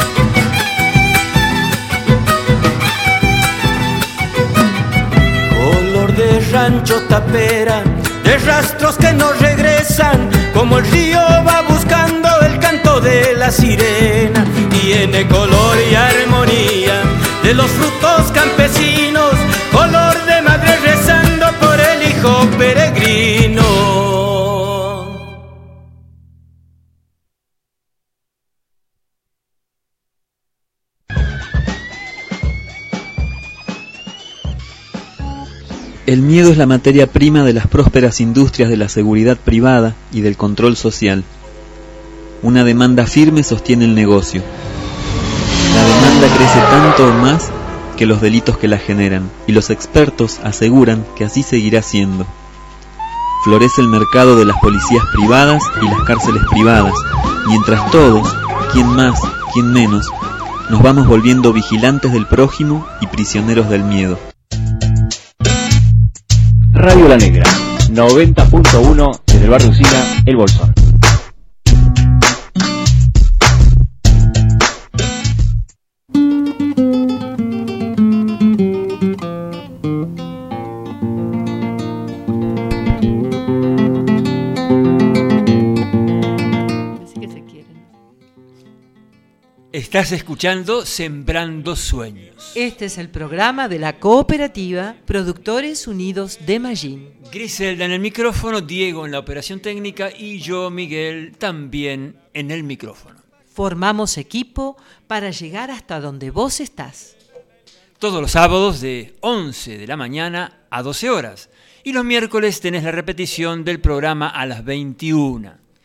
Rancho tapera, de rastros que no regresan, como el río va buscando el canto de la sirena. Tiene color y armonía de los frutos campesinos, color de madre rezando por el hijo peregrino. El miedo es la materia prima de las prósperas industrias de la seguridad privada y del control social. Una demanda firme sostiene el negocio. La demanda crece tanto o más que los delitos que la generan, y los expertos aseguran que así seguirá siendo. Florece el mercado de las policías privadas y las cárceles privadas, mientras todos, quien más, quien menos, nos vamos volviendo vigilantes del prójimo y prisioneros del miedo. Radio La Negra, noventa punto uno desde el barrio Usina, El Bolsón. Estás escuchando Sembrando Sueños. Este es el programa de la cooperativa Productores Unidos de Mallín. Griselda en el micrófono, Diego en la operación técnica y yo, Miguel, también en el micrófono. Formamos equipo para llegar hasta donde vos estás. Todos los sábados de once de la mañana a doce horas. Y los miércoles tenés la repetición del programa a las veintiuna.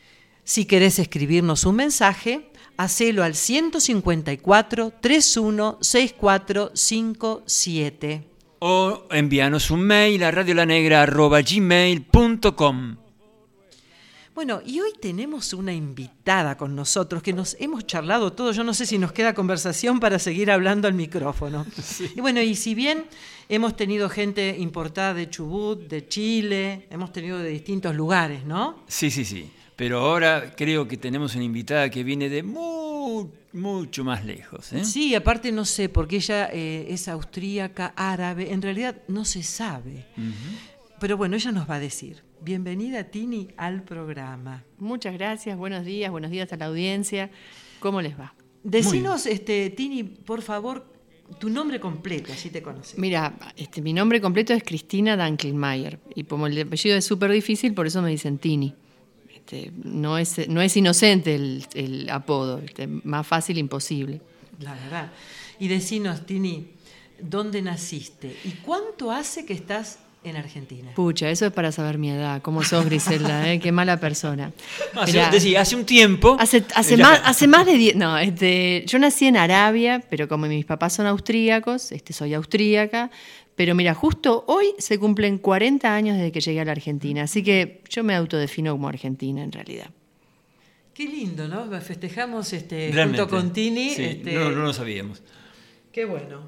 Si querés escribirnos un mensaje, hacelo al ciento cincuenta y cuatro, treinta y uno, sesenta y cuatro cincuenta y siete. O envíanos un mail a radiolanegra arroba gmail punto com. Bueno, y hoy tenemos una invitada con nosotros que nos hemos charlado todo. Yo no sé si nos queda conversación para seguir hablando al micrófono. Sí. Y bueno, y si bien hemos tenido gente importada de Chubut, de Chile, hemos tenido de distintos lugares, ¿no? Sí, sí, sí. Pero ahora creo que tenemos una invitada que viene de muy, mucho más lejos, ¿eh? Sí, aparte no sé, porque ella eh, es austríaca, árabe, en realidad no se sabe. Uh-huh. Pero bueno, ella nos va a decir. Bienvenida, Tini, al programa. Muchas gracias, buenos días, buenos días a la audiencia. ¿Cómo les va? Decinos, este, Tini, por favor, tu nombre completo, así te conocemos. Mira, este, mi nombre completo es Cristina Dankelmayer, y como el apellido es súper difícil, por eso me dicen Tini. Este, no es, no es inocente el, el apodo, este, más fácil imposible. La verdad. Y decinos, Tini, ¿dónde naciste? ¿Y cuánto hace que estás en Argentina? Pucha, eso es para saber mi edad. ¿Cómo sos, Griselda? ¿eh? Qué mala persona. Hace, Mirá, decía, hace un tiempo. Hace, hace, más, hace más de diez. No, este, yo nací en Arabia, pero como mis papás son austríacos, este, soy austríaca. Pero mira, justo hoy se cumplen cuarenta años desde que llegué a la Argentina. Así que yo me autodefino como argentina, en realidad. Qué lindo, ¿no? Festejamos este, junto con Tini. Sí, este, no, no lo sabíamos. Qué bueno.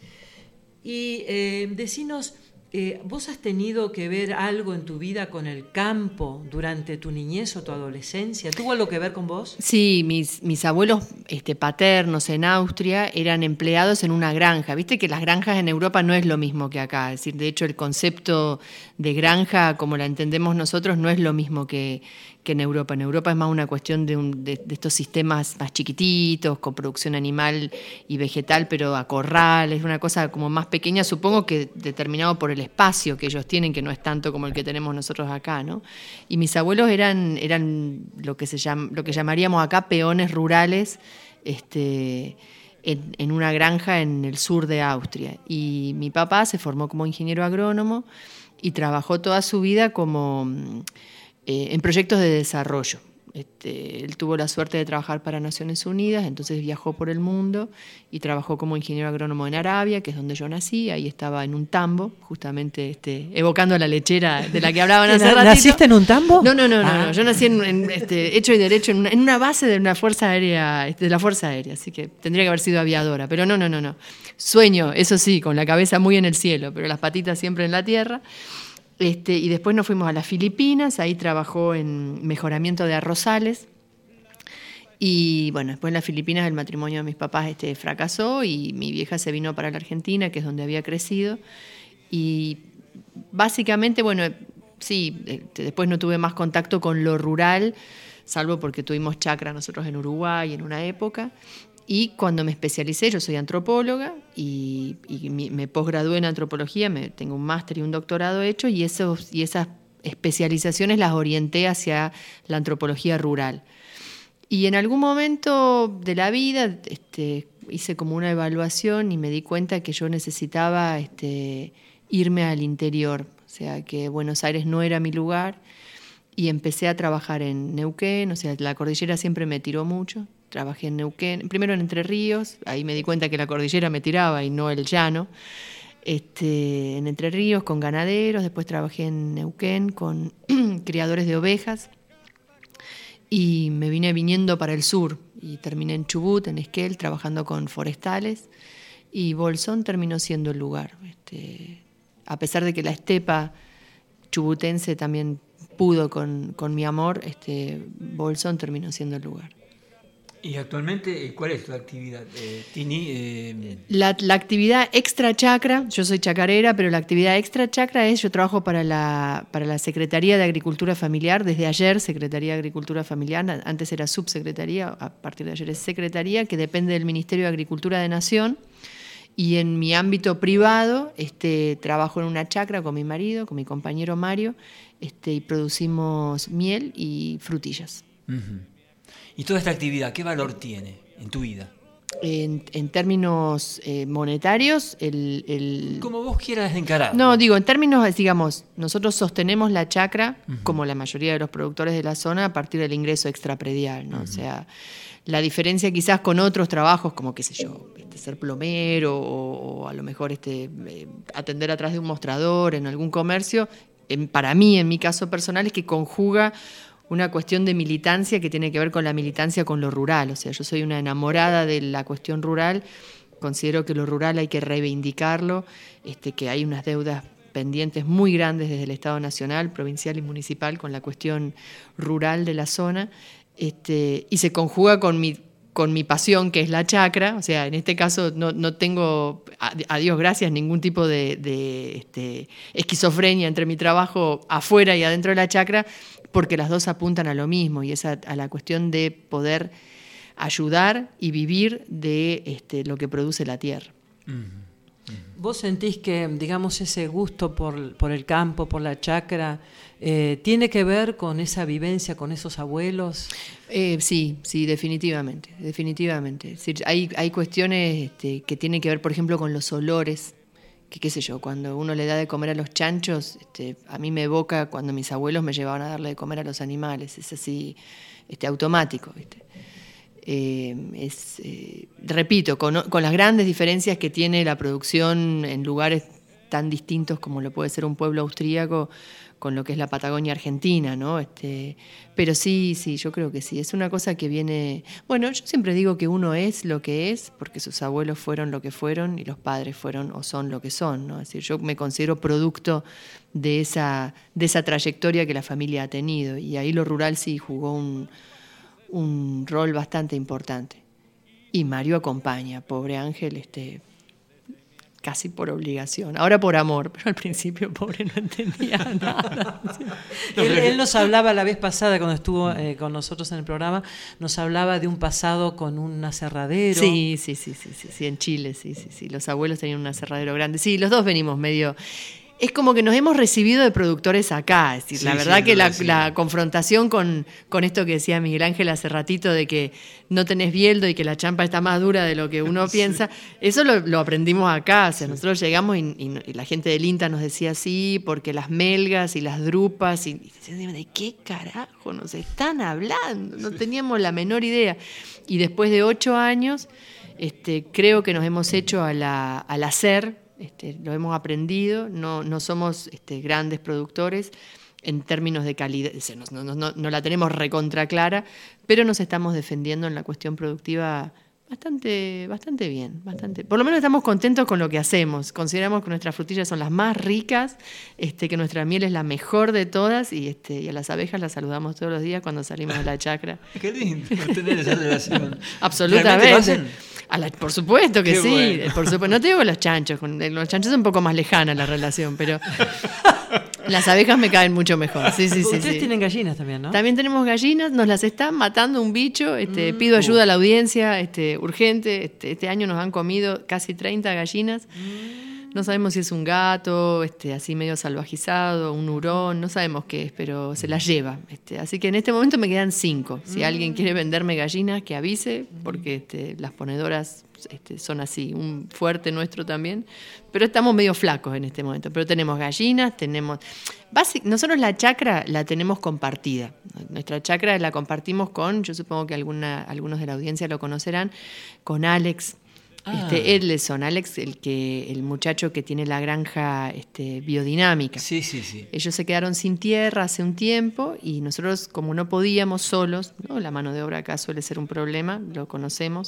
Y eh, decinos. Eh, ¿Vos has tenido que ver algo en tu vida con el campo durante tu niñez o tu adolescencia? ¿Tuvo algo que ver con vos? Sí, mis, mis abuelos este, paternos en Austria eran empleados en una granja. Viste que las granjas en Europa no es lo mismo que acá. Es decir, de hecho, el concepto de granja, como la entendemos nosotros, no es lo mismo que, que en Europa. En Europa es más una cuestión de, un, de, de estos sistemas más chiquititos, con producción animal y vegetal, pero a corral. Es una cosa como más pequeña, supongo que determinado por el espacio que ellos tienen, que no es tanto como el que tenemos nosotros acá, ¿no? Y mis abuelos eran, eran lo que se llama, lo que llamaríamos acá peones rurales, este, en, en una granja en el sur de Austria. Y mi papá se formó como ingeniero agrónomo y trabajó toda su vida como eh, en proyectos de desarrollo. Este, él tuvo la suerte de trabajar para Naciones Unidas, entonces viajó por el mundo y trabajó como ingeniero agrónomo en Arabia, que es donde yo nací. Ahí estaba en un tambo, justamente este, evocando la lechera de la que hablaban hace ratito. ¿Naciste en un tambo? No, no, no, no, ah. no. Yo nací en, en este, hecho y derecho en una, en una base de una fuerza aérea, de la Fuerza Aérea, así que tendría que haber sido aviadora, pero no, no, no, no. Sueño, eso sí, con la cabeza muy en el cielo, pero las patitas siempre en la tierra. Este, y después nos fuimos a las Filipinas, ahí trabajó en mejoramiento de arrozales. Y bueno, después en las Filipinas el matrimonio de mis papás este, fracasó y mi vieja se vino para la Argentina, que es donde había crecido. Y básicamente, bueno, sí, este, después no tuve más contacto con lo rural, salvo porque tuvimos chacra nosotros en Uruguay en una época. Y cuando me especialicé, yo soy antropóloga y, y me posgradué en antropología, me, tengo un máster y un doctorado hecho, y, esos, y esas especializaciones las orienté hacia la antropología rural. Y en algún momento de la vida este, hice como una evaluación y me di cuenta que yo necesitaba este, irme al interior, o sea, que Buenos Aires no era mi lugar, y empecé a trabajar en Neuquén, o sea, la cordillera siempre me tiró mucho. Trabajé en Neuquén, primero en Entre Ríos, ahí me di cuenta que la cordillera me tiraba y no el llano. Este, en Entre Ríos con ganaderos, después trabajé en Neuquén con criadores de ovejas y me vine viniendo para el sur y terminé en Chubut, en Esquel, trabajando con forestales, y Bolsón terminó siendo el lugar. Este, a pesar de que la estepa chubutense también pudo con, con mi amor, este, Bolsón terminó siendo el lugar. ¿Y actualmente cuál es tu actividad, eh, Tini? Eh... La, la actividad extra chacra, yo soy chacarera, pero la actividad extra chacra es, yo trabajo para la, para la Secretaría de Agricultura Familiar, desde ayer Secretaría de Agricultura Familiar, antes era subsecretaría, a partir de ayer es secretaría, que depende del Ministerio de Agricultura de Nación, y en mi ámbito privado este, trabajo en una chacra con mi marido, con mi compañero Mario, este, y producimos miel y frutillas. Uh-huh. ¿Y toda esta actividad qué valor tiene en tu vida? En, en términos eh, monetarios, el, el... Como vos quieras encarar. No, digo, en términos, digamos, nosotros sostenemos la chacra, uh-huh. como la mayoría de los productores de la zona, a partir del ingreso extrapredial, ¿no? Uh-huh. O sea, la diferencia quizás con otros trabajos, como qué sé yo, este, ser plomero o, o a lo mejor este, eh, atender atrás de un mostrador en algún comercio, en, para mí, en mi caso personal, es que conjuga una cuestión de militancia que tiene que ver con la militancia con lo rural. O sea, yo soy una enamorada de la cuestión rural, considero que lo rural hay que reivindicarlo, este, que hay unas deudas pendientes muy grandes desde el Estado nacional, provincial y municipal con la cuestión rural de la zona, este, y se conjuga con mi, con mi pasión, que es la chacra. O sea, en este caso no, no tengo, a, a Dios gracias, ningún tipo de, de este, esquizofrenia entre mi trabajo afuera y adentro de la chacra, porque las dos apuntan a lo mismo, y es a, a la cuestión de poder ayudar y vivir de este, lo que produce la tierra. ¿Vos sentís que, digamos, ese gusto por, por el campo, por la chacra, eh, tiene que ver con esa vivencia, con esos abuelos? Eh, sí, sí, definitivamente, definitivamente. Es decir, hay, hay cuestiones este, que tienen que ver, por ejemplo, con los olores. Que qué sé yo, cuando uno le da de comer a los chanchos, este, a mí me evoca cuando mis abuelos me llevaban a darle de comer a los animales, es así, este, automático, ¿viste? Eh, es, eh, repito, con, con las grandes diferencias que tiene la producción en lugares tan distintos como lo puede ser un pueblo austríaco con lo que es la Patagonia argentina, ¿no? Este, pero sí, sí, yo creo que sí. Es una cosa que viene... Bueno, yo siempre digo que uno es lo que es porque sus abuelos fueron lo que fueron y los padres fueron o son lo que son, ¿no? Es decir, yo me considero producto de esa, de esa trayectoria que la familia ha tenido, y ahí lo rural sí jugó un, un rol bastante importante. Y Mario acompaña, pobre Ángel, este... casi por obligación, ahora por amor, pero al principio pobre no entendía nada. él, él nos hablaba la vez pasada cuando estuvo eh, con nosotros en el programa, nos hablaba de un pasado con un aserradero. Sí, sí, sí, sí, sí, sí, en Chile, sí, sí, sí, los abuelos tenían un aserradero grande. Sí, los dos venimos medio... Es como que nos hemos recibido de productores acá, es decir, sí, la verdad sí, que la, la confrontación con, con esto que decía Miguel Ángel hace ratito, de que no tenés bieldo y que la champa está más dura de lo que uno sí. piensa, eso lo, lo aprendimos acá. O sea, sí. Nosotros llegamos y, y, y la gente del INTA nos decía sí, porque las melgas y las drupas, y, y decían, ¿de qué carajo nos están hablando? No teníamos la menor idea. Y después de ocho años, este, creo que nos hemos hecho a la, al hacer. Este, lo hemos aprendido, no, no somos este, grandes productores en términos de calidad, no, no, no, no la tenemos recontra clara, pero nos estamos defendiendo en la cuestión productiva bastante, bastante bien, bastante. Por lo menos estamos contentos con lo que hacemos, consideramos que nuestras frutillas son las más ricas, este, que nuestra miel es la mejor de todas, y, este, y a las abejas las saludamos todos los días cuando salimos de la chacra. Qué lindo tener esa relación. Absolutamente. A la, por supuesto que Qué sí, bueno. por supuesto. No te digo los chanchos, con los chanchos es un poco más lejana la relación, pero las abejas me caen mucho mejor. Sí, sí, sí, Ustedes sí. tienen gallinas también, ¿no? También tenemos gallinas, nos las está matando un bicho, este, mm, pido ayuda uh. a la audiencia, este, urgente, este, este año nos han comido casi treinta gallinas. Mm. No sabemos si es un gato, este, así medio salvajizado, un hurón, no sabemos qué es, pero se las lleva. Este, así que en este momento me quedan cinco. Si mm. alguien quiere venderme gallinas, que avise, porque este, las ponedoras este, son así, un fuerte nuestro también. Pero estamos medio flacos en este momento. Pero tenemos gallinas, tenemos... Basic, nosotros la chacra la tenemos compartida. Nuestra chacra la compartimos con, yo supongo que alguna, algunos de la audiencia lo conocerán, con Alex. Ah. Este, Edleson, Alex, el que el muchacho que tiene la granja este, biodinámica. Sí, sí, sí. Ellos se quedaron sin tierra hace un tiempo y nosotros, como no podíamos solos, ¿no? La mano de obra acá suele ser un problema, lo conocemos.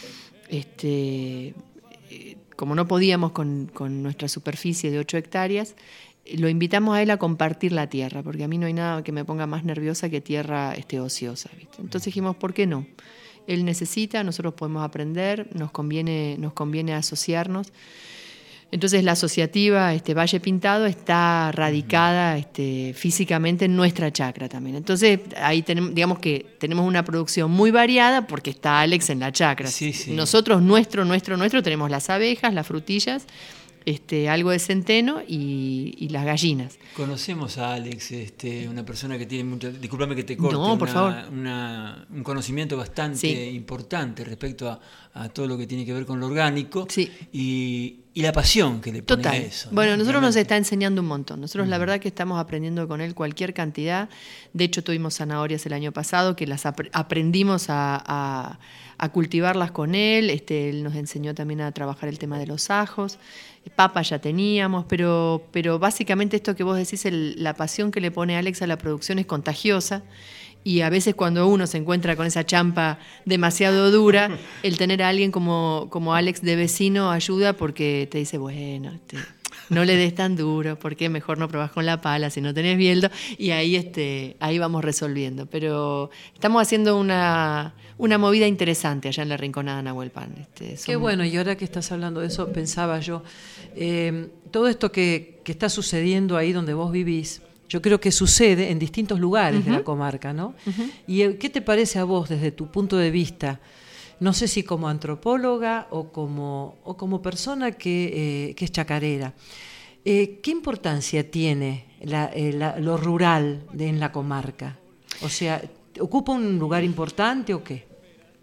Este, como no podíamos con, con nuestra superficie de ocho hectáreas, lo invitamos a él a compartir la tierra, porque a mí no hay nada que me ponga más nerviosa que tierra este, ociosa, ¿viste? Entonces dijimos, ¿por qué no? Él necesita, nosotros podemos aprender, nos conviene, nos conviene asociarnos. Entonces la asociativa este, Valle Pintado está radicada este, físicamente en nuestra chacra también. Entonces ahí tenemos, digamos que tenemos una producción muy variada porque está Alex en la chacra. Sí, sí. Nosotros, nuestro, nuestro, nuestro, tenemos las abejas, las frutillas este, algo de centeno y, y las gallinas. Conocemos a Alex, este, una persona que tiene mucho, discúlpame que te corte, no, por una, favor. Una, un conocimiento bastante sí. importante respecto a, a todo lo que tiene que ver con lo orgánico sí. y, y la pasión que le pone Total. a eso. ¿no? Bueno, nosotros Realmente. nos está enseñando un montón. Nosotros uh-huh. la verdad que estamos aprendiendo con él cualquier cantidad. De hecho, tuvimos zanahorias el año pasado que las ap- aprendimos a, a, a cultivarlas con él. Este, él nos enseñó también a trabajar el tema de los ajos. Papa ya teníamos, pero, pero básicamente esto que vos decís, el, la pasión que le pone Alex a la producción es contagiosa. Y a veces cuando uno se encuentra con esa champa demasiado dura, el tener a alguien como, como Alex de vecino ayuda porque te dice, bueno, este, no le des tan duro, porque mejor no probás con la pala si no tenés bieldo, y ahí, este, ahí vamos resolviendo. Pero estamos haciendo una, una movida interesante allá en la Rinconada Nahuelpan. Este, son... Qué bueno, y ahora que estás hablando de eso, pensaba yo, eh, todo esto que, que está sucediendo ahí donde vos vivís, yo creo que sucede en distintos lugares uh-huh. de la comarca, ¿no? Uh-huh. ¿Y qué te parece a vos desde tu punto de vista? No sé si como antropóloga o como, o como persona que, eh, que es chacarera. Eh, ¿Qué importancia tiene la, eh, la, lo rural de, en la comarca? O sea, ¿ocupa un lugar importante o qué?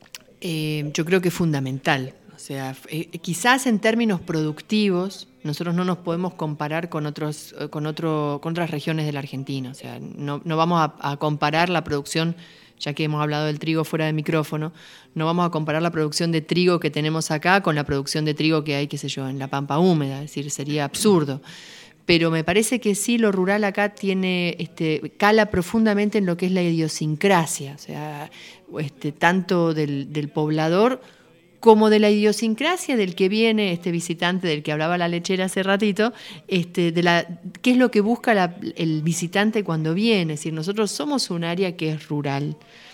Eh, yo creo que es fundamental. O sea, eh, quizás en términos productivos nosotros no nos podemos comparar con otros, con otro, con otras regiones de la Argentina. O sea, no, no vamos a, a comparar la producción, ya que hemos hablado del trigo fuera de micrófono, no vamos a comparar la producción de trigo que tenemos acá con la producción de trigo que hay, qué sé yo, en la pampa húmeda. Es decir, sería absurdo. Pero me parece que sí, lo rural acá tiene, este, cala profundamente en lo que es la idiosincrasia, o sea, este, tanto del, del poblador como de la idiosincrasia del que viene, este visitante del que hablaba la lechera hace ratito, este, de la, qué es lo que busca la, el visitante cuando viene. Es decir, nosotros somos un área que es rural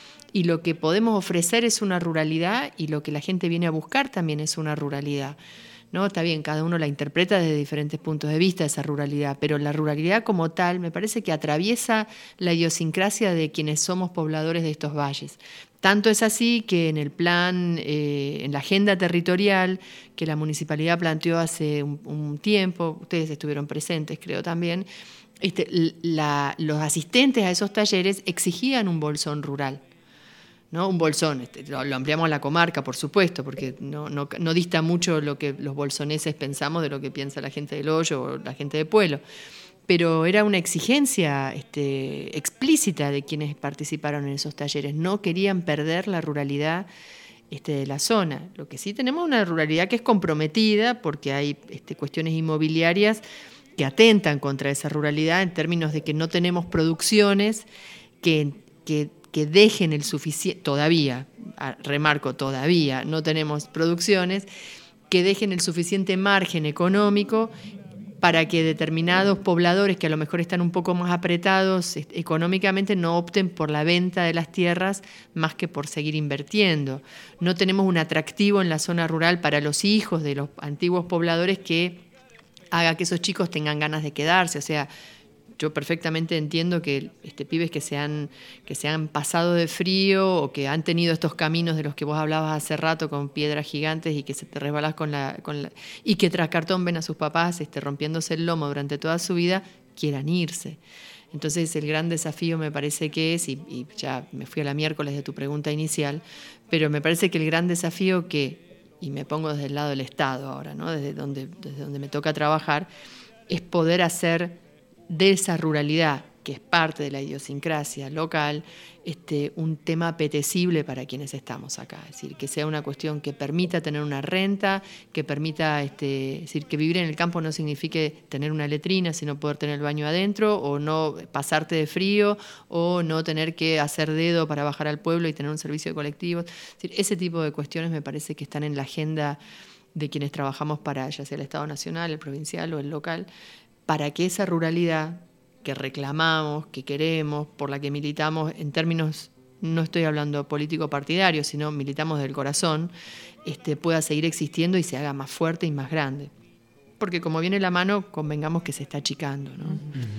y lo que podemos ofrecer es una ruralidad y lo que la gente viene a buscar también es una ruralidad. ¿No? Está bien, cada uno la interpreta desde diferentes puntos de vista, esa ruralidad, pero la ruralidad como tal me parece que atraviesa la idiosincrasia de quienes somos pobladores de estos valles. Tanto es así que en el plan, eh, en la agenda territorial que la municipalidad planteó hace un, un tiempo, ustedes estuvieron presentes creo también, este, la, los asistentes a esos talleres exigían un bolsón rural. ¿No? Un bolsón, este, lo, lo ampliamos a la comarca, por supuesto, porque no, no, no dista mucho lo que los bolsoneses pensamos de lo que piensa la gente del Hoyo o la gente de Pueblo. Pero era una exigencia este, explícita de quienes participaron en esos talleres. No querían perder la ruralidad este, de la zona. Lo que sí tenemos es una ruralidad que es comprometida porque hay este, cuestiones inmobiliarias que atentan contra esa ruralidad en términos de que no tenemos producciones que... que que dejen el suficiente, todavía, remarco todavía, no tenemos producciones, que dejen el suficiente margen económico para que determinados pobladores que a lo mejor están un poco más apretados económicamente no opten por la venta de las tierras más que por seguir invirtiendo. No tenemos un atractivo en la zona rural para los hijos de los antiguos pobladores que haga que esos chicos tengan ganas de quedarse, o sea, yo perfectamente entiendo que este, pibes que se, han, que se han pasado de frío o que han tenido estos caminos de los que vos hablabas hace rato con piedras gigantes y que se te resbalás con la, con la, y que tras cartón ven a sus papás este, rompiéndose el lomo durante toda su vida, quieran irse. Entonces el gran desafío me parece que es, y, y ya me fui a la miércoles de tu pregunta inicial, pero me parece que el gran desafío que, y me pongo desde el lado del Estado ahora, ¿no? desde, donde, desde donde me toca trabajar, es poder hacer de esa ruralidad, que es parte de la idiosincrasia local, este, un tema apetecible para quienes estamos acá. Es decir, que sea una cuestión que permita tener una renta, que permita, este, es decir, que vivir en el campo no signifique tener una letrina, sino poder tener el baño adentro, o no pasarte de frío, o no tener que hacer dedo para bajar al pueblo y tener un servicio de colectivos. Es decir, ese tipo de cuestiones me parece que están en la agenda de quienes trabajamos para, ya sea el Estado Nacional, el provincial o el local, para que esa ruralidad que reclamamos, que queremos, por la que militamos, en términos, no estoy hablando político partidario, sino militamos del corazón, este, pueda seguir existiendo y se haga más fuerte y más grande. Porque como viene la mano, convengamos que se está achicando, ¿no? Uh-huh.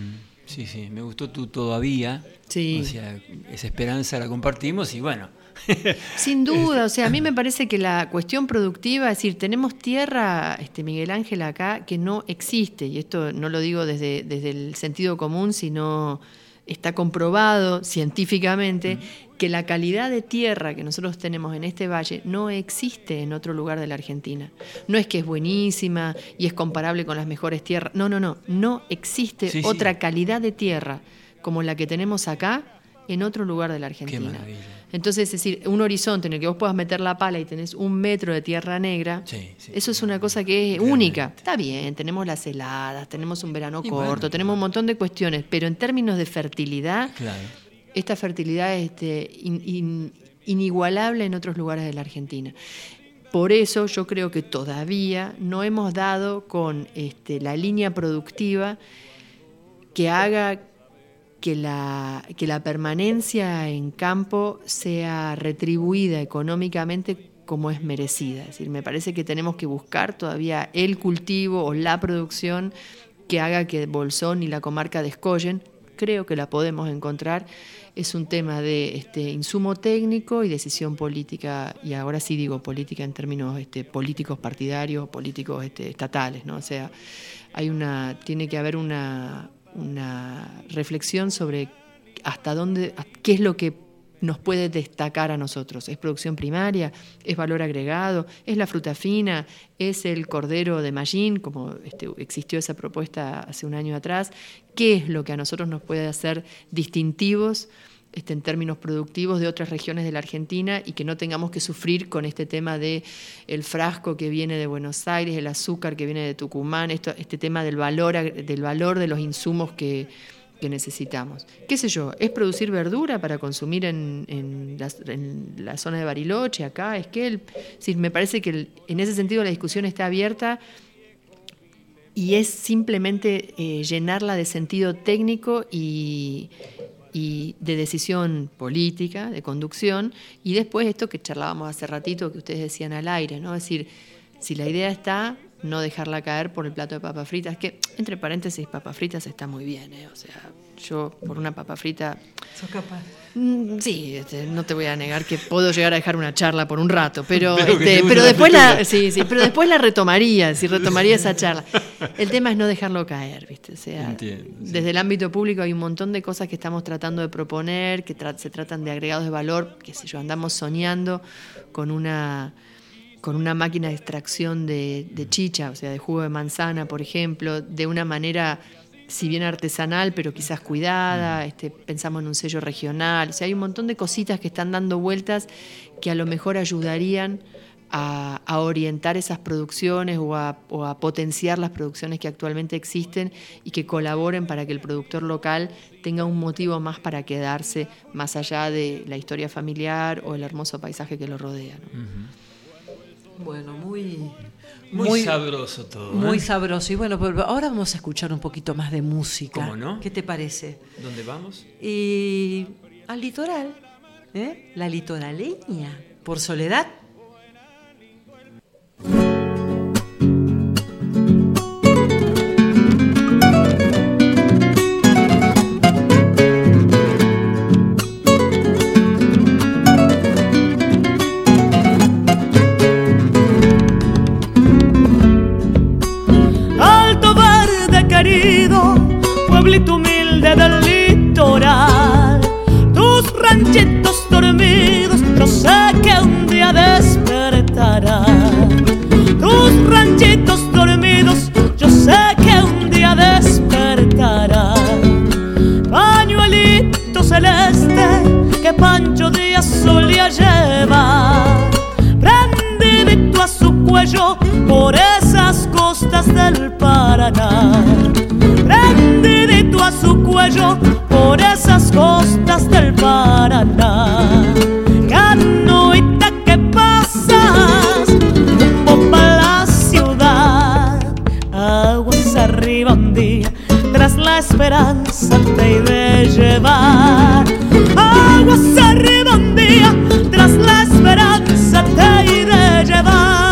Sí, sí, me gustó tu todavía. Sí. O sea, esa esperanza la compartimos y bueno. Sin duda, o sea, a mí me parece que la cuestión productiva, es decir, tenemos tierra, este Miguel Ángel, acá, que no existe, y esto no lo digo desde, desde el sentido común, sino está comprobado científicamente mm. que la calidad de tierra que nosotros tenemos en este valle no existe en otro lugar de la Argentina. No es que es buenísima y es comparable con las mejores tierras, no, no, no, no existe sí, otra sí. calidad de tierra como la que tenemos acá en otro lugar de la Argentina. Qué maravilla. Entonces, es decir, un horizonte en el que vos puedas meter la pala y tenés un metro de tierra negra, sí, sí, eso es una cosa que es realmente única. Está bien, tenemos las heladas, tenemos un verano y corto, bueno, tenemos un montón de cuestiones, pero en términos de fertilidad, claro. esta fertilidad es este, in, in, inigualable en otros lugares de la Argentina. Por eso yo creo que todavía no hemos dado con este, la línea productiva que haga que la, que la permanencia en campo sea retribuida económicamente como es merecida. Es decir, me parece que tenemos que buscar todavía el cultivo o la producción que haga que Bolsón y la comarca descollen. Creo que la podemos encontrar. Es un tema de este, insumo técnico y decisión política, y ahora sí digo política en términos este, políticos partidarios, políticos este, estatales, ¿no? O sea, hay una, tiene que haber una... una reflexión sobre hasta dónde, qué es lo que nos puede destacar a nosotros. ¿Es producción primaria? ¿Es valor agregado? ¿Es la fruta fina? ¿Es el cordero de Mallín? Como este, existió esa propuesta hace un año atrás. ¿Qué es lo que a nosotros nos puede hacer distintivos este, en términos productivos de otras regiones de la Argentina y que no tengamos que sufrir con este tema de el frasco que viene de Buenos Aires, el azúcar que viene de Tucumán, esto, este tema del valor, del valor de los insumos que, que necesitamos? ¿Qué sé yo? ¿Es producir verdura para consumir en, en, la, en la zona de Bariloche, acá, Esquel? Sí, me parece que el, en ese sentido la discusión está abierta y es simplemente eh, llenarla de sentido técnico y... y de decisión política, de conducción, y después esto que charlábamos hace ratito, que ustedes decían al aire, ¿no? Es decir, si la idea está, no dejarla caer por el plato de papas fritas, que, entre paréntesis, papas fritas está muy bien, ¿eh? O sea, yo por una papa frita... ¿Sos capaz? Mm, sí, este, no te voy a negar que puedo llegar a dejar una charla por un rato, pero, este, pero después la, sí, sí, pero después la retomaría, si retomaría esa charla. El tema es no dejarlo caer, ¿viste? O sea, Entiendo, sí. Desde el ámbito público hay un montón de cosas que estamos tratando de proponer, que tra- se tratan de agregados de valor, qué sé yo, andamos soñando con una... con una máquina de extracción de, de chicha, o sea, de jugo de manzana, por ejemplo, de una manera, si bien artesanal, pero quizás cuidada, este, pensamos en un sello regional, o sea, hay un montón de cositas que están dando vueltas que a lo mejor ayudarían a, a orientar esas producciones o a, o a potenciar las producciones que actualmente existen y que colaboren para que el productor local tenga un motivo más para quedarse, más allá de la historia familiar o el hermoso paisaje que lo rodea, ¿no? Uh-huh. Bueno, muy, muy... Muy sabroso todo. Muy ¿eh? sabroso. Y bueno, pero ahora vamos a escuchar un poquito más de música. ¿Cómo no? ¿Qué te parece? ¿Dónde vamos? Y al litoral, ¿eh? La litoraleña, por Soledad. Pueblito humilde del litoral, tus ranchitos dormidos, yo sé que un día despertarán. Tus ranchitos dormidos, yo sé que un día despertarán. Pañuelito celeste que Pancho Díaz solía llevar, prendidito a su cuello por esas costas del Paraná. Prendidito a su cuello por esas costas del Paraná. Canoita que pasas rumbo pa' la ciudad, aguas arriba un día, tras la esperanza te iré llevar. Aguas arriba un día, tras la esperanza te iré llevar.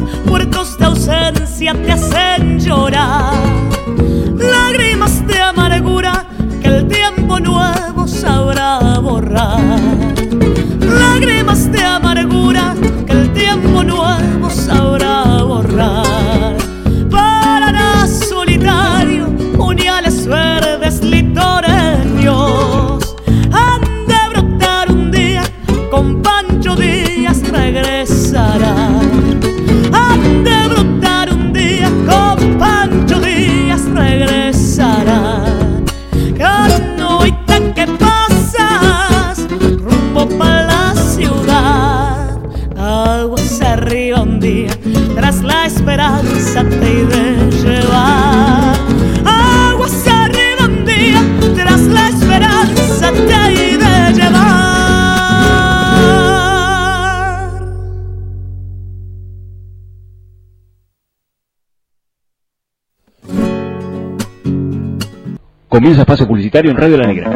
puertos de ausencia te hacen llorar, lágrimas de amargura que el tiempo nuevo sabrá borrar, lágrimas de amargura que el tiempo nuevo sabrá borrar. Pararás solitario, puñales verdes litoreños han de brotar un día, con Pancho Díaz regresará. Han de brotar un día, con Pancho Díaz regresará. Canoita que pasas rumbo pa' la ciudad, aguas arriba un día, tras la esperanza te iré llevar. Aguas arriba un día, tras la esperanza te iré llevar. Comienza espacio publicitario en Radio La Negra.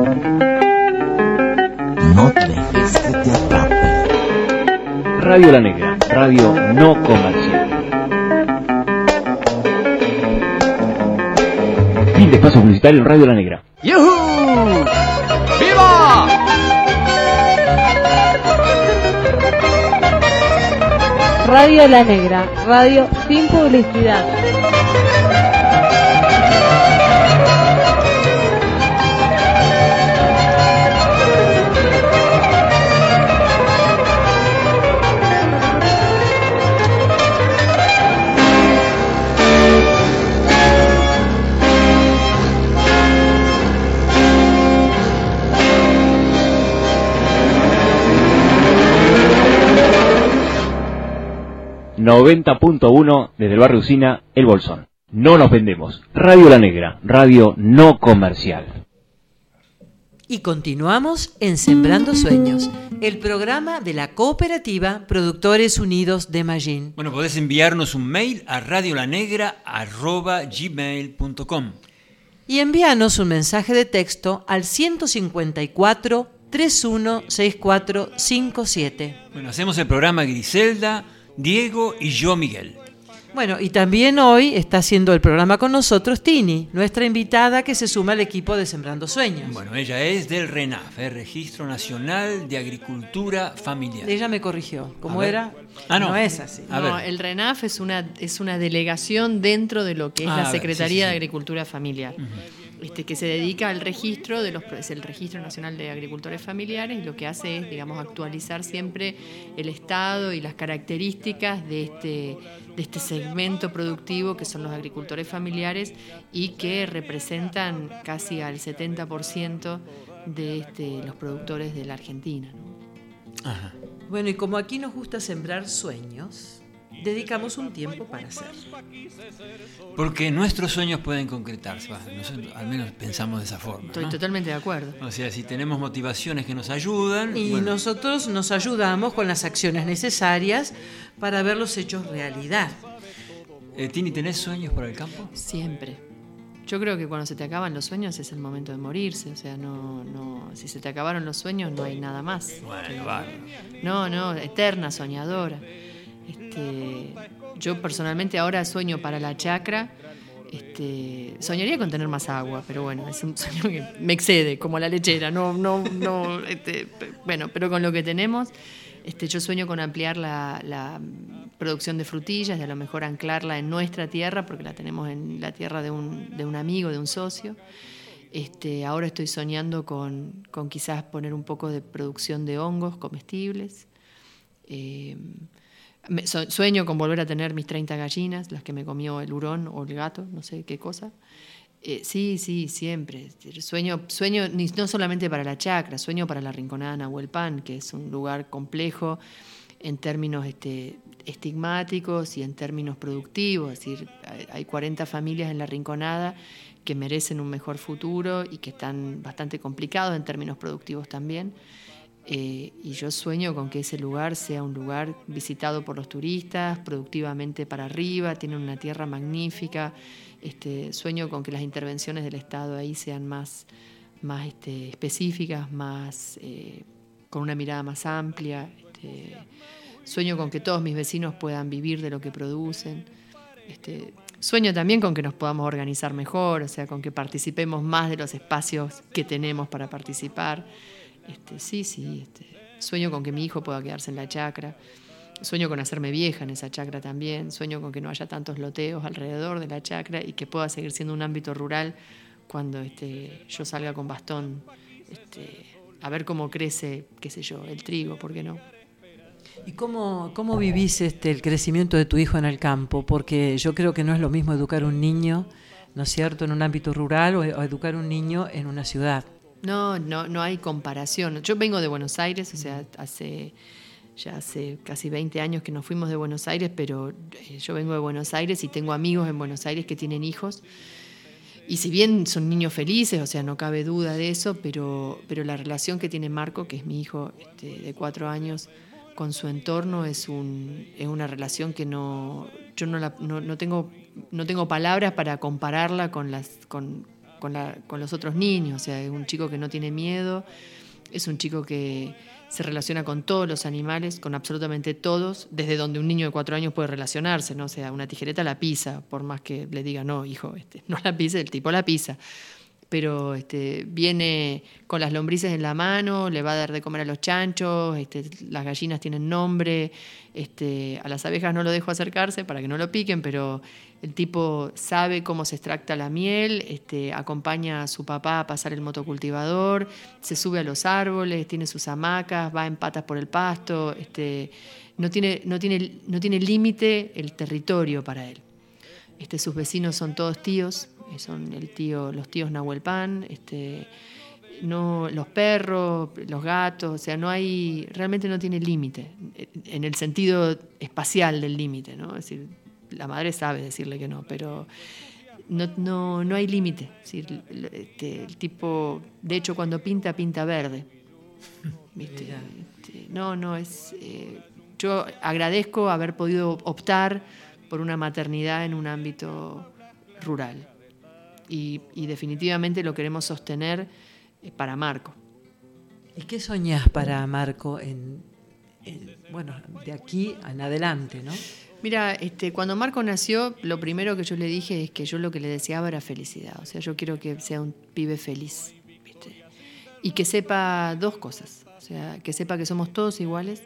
No dejes que te atrape. Radio La Negra, radio no comercial. Fin de espacio publicitario en Radio La Negra. ¡Yuhu! ¡Viva! Radio La Negra, radio sin publicidad. noventa punto uno desde el barrio Usina, El Bolsón. No nos vendemos. Radio La Negra, radio no comercial. Y continuamos en Sembrando Sueños, el programa de la cooperativa Productores Unidos de Mallín. Bueno, podés enviarnos un mail a radiolanegra arroba gmail punto com. Y envíanos un mensaje de texto al ciento cincuenta y cuatro, treinta y uno, sesenta y cuatro cincuenta y siete. Bueno, hacemos el programa Griselda, Diego y yo, Miguel. Bueno, y también hoy está haciendo el programa con nosotros Tini, nuestra invitada que se suma al equipo de Sembrando Sueños. Bueno, ella es del RENAF, el Registro Nacional de Agricultura Familiar. Ella me corrigió, ¿cómo A ver. era? Ah, no. No es así. A No, ver. el RENAF es una, es una delegación dentro de lo que es Ah, la a ver, Secretaría sí, sí, sí. de Agricultura Familiar. Este, que se dedica al registro de los es el Registro Nacional de Agricultores Familiares, y lo que hace es, digamos, actualizar siempre el estado y las características de este de este segmento productivo que son los agricultores familiares y que representan casi al setenta por ciento de este, los productores de la Argentina, ¿no? Ajá. Bueno, y como aquí nos gusta sembrar sueños, dedicamos un tiempo para hacerlo. Porque nuestros sueños pueden concretarse, va, nosotros al menos pensamos de esa forma, Estoy ¿no? totalmente de acuerdo. O sea, si tenemos motivaciones que nos ayudan... Y bueno, nosotros nos ayudamos con las acciones necesarias para ver los hechos realidad. eh, Tini, ¿tenés sueños para el campo? Siempre. Yo creo que cuando se te acaban los sueños es el momento de morirse. O sea, no, no, si se te acabaron los sueños no hay nada más. Bueno, vale. No, no, eterna, soñadora. Este, yo personalmente ahora sueño para la chacra. Este, soñaría con tener más agua, pero bueno, es un sueño que me excede, como la lechera. No, no, no. Este, bueno, pero con lo que tenemos, este, yo sueño con ampliar la, la producción de frutillas, de a lo mejor anclarla en nuestra tierra, porque la tenemos en la tierra de un, de un amigo, de un socio. Este, ahora estoy soñando con, con quizás poner un poco de producción de hongos comestibles. Eh, me, so, sueño con volver a tener mis treinta gallinas, las que me comió el hurón o el gato, no sé qué cosa. Eh, sí, sí, siempre. Sueño, sueño ni, no solamente para la chacra, sueño para la Rinconada Nahuelpan, que es un lugar complejo en términos este, estigmáticos y en términos productivos. Es decir, hay cuarenta familias en la Rinconada que merecen un mejor futuro y que están bastante complicados en términos productivos también. Eh, y yo sueño con que ese lugar sea un lugar visitado por los turistas, productivamente para arriba, tiene una tierra magnífica. Este, sueño con que las intervenciones del Estado ahí sean más, más este, específicas, más, eh, con una mirada más amplia. Este, Sueño con que todos mis vecinos puedan vivir de lo que producen. Este, sueño también con que nos podamos organizar mejor, o sea, con que participemos más de los espacios que tenemos para participar. Este, sí, sí. Este, sueño con que mi hijo pueda quedarse en la chacra. Sueño con hacerme vieja en esa chacra también. Sueño con que no haya tantos loteos alrededor de la chacra y que pueda seguir siendo un ámbito rural cuando este, yo salga con bastón este, a ver cómo crece, qué sé yo, el trigo, ¿por qué no? ¿Y cómo, cómo vivís este, el crecimiento de tu hijo en el campo? Porque yo creo que no es lo mismo educar un niño, ¿no es cierto?, en un ámbito rural o, o educar un niño en una ciudad. No, no, no hay comparación. Yo vengo de Buenos Aires, o sea, hace ya hace casi veinte años que nos fuimos de Buenos Aires, pero eh, yo vengo de Buenos Aires y tengo amigos en Buenos Aires que tienen hijos. Y si bien son niños felices, o sea, no cabe duda de eso, pero, pero la relación que tiene Marco, que es mi hijo este, de cuatro años, con su entorno es, un, es una relación que no, yo no, la, no, no, tengo, no tengo palabras para compararla con, las, con, con, la, con los otros niños. O sea, es un chico que no tiene miedo, es un chico que se relaciona con todos los animales, con absolutamente todos, desde donde un niño de cuatro años puede relacionarse, ¿no? O sea, una tijereta la pisa, por más que le diga, no, hijo, este, no la pisa, el tipo la pisa. Pero este, viene con las lombrices en la mano, le va a dar de comer a los chanchos, este, las gallinas tienen nombre, este, a las abejas no lo dejo acercarse para que no lo piquen, pero el tipo sabe cómo se extracta la miel, este, acompaña a su papá a pasar el motocultivador, se sube a los árboles, tiene sus hamacas, va en patas por el pasto, este, no tiene, no tiene, no tiene límite el territorio para él. Este, sus vecinos son todos tíos, son el tío, los tíos Nahuel Pan, este, no, los perros, los gatos, o sea, no hay, realmente no tiene límite, en el sentido espacial del límite, ¿no? Es decir, la madre sabe decirle que no, pero no, no, no hay límite. Es decir, este, el tipo, de hecho, cuando pinta, pinta verde. ¿Viste? Este, no, no, es. Eh, yo agradezco haber podido optar por una maternidad en un ámbito rural. Y, y definitivamente lo queremos sostener para Marco. ¿Y qué soñás para Marco en, en, bueno, de aquí en adelante, ¿no? Mira, este, cuando Marco nació, lo primero que yo le dije es que yo lo que le deseaba era felicidad. O sea, yo quiero que sea un pibe feliz, ¿viste? Y que sepa dos cosas. O sea, que sepa que somos todos iguales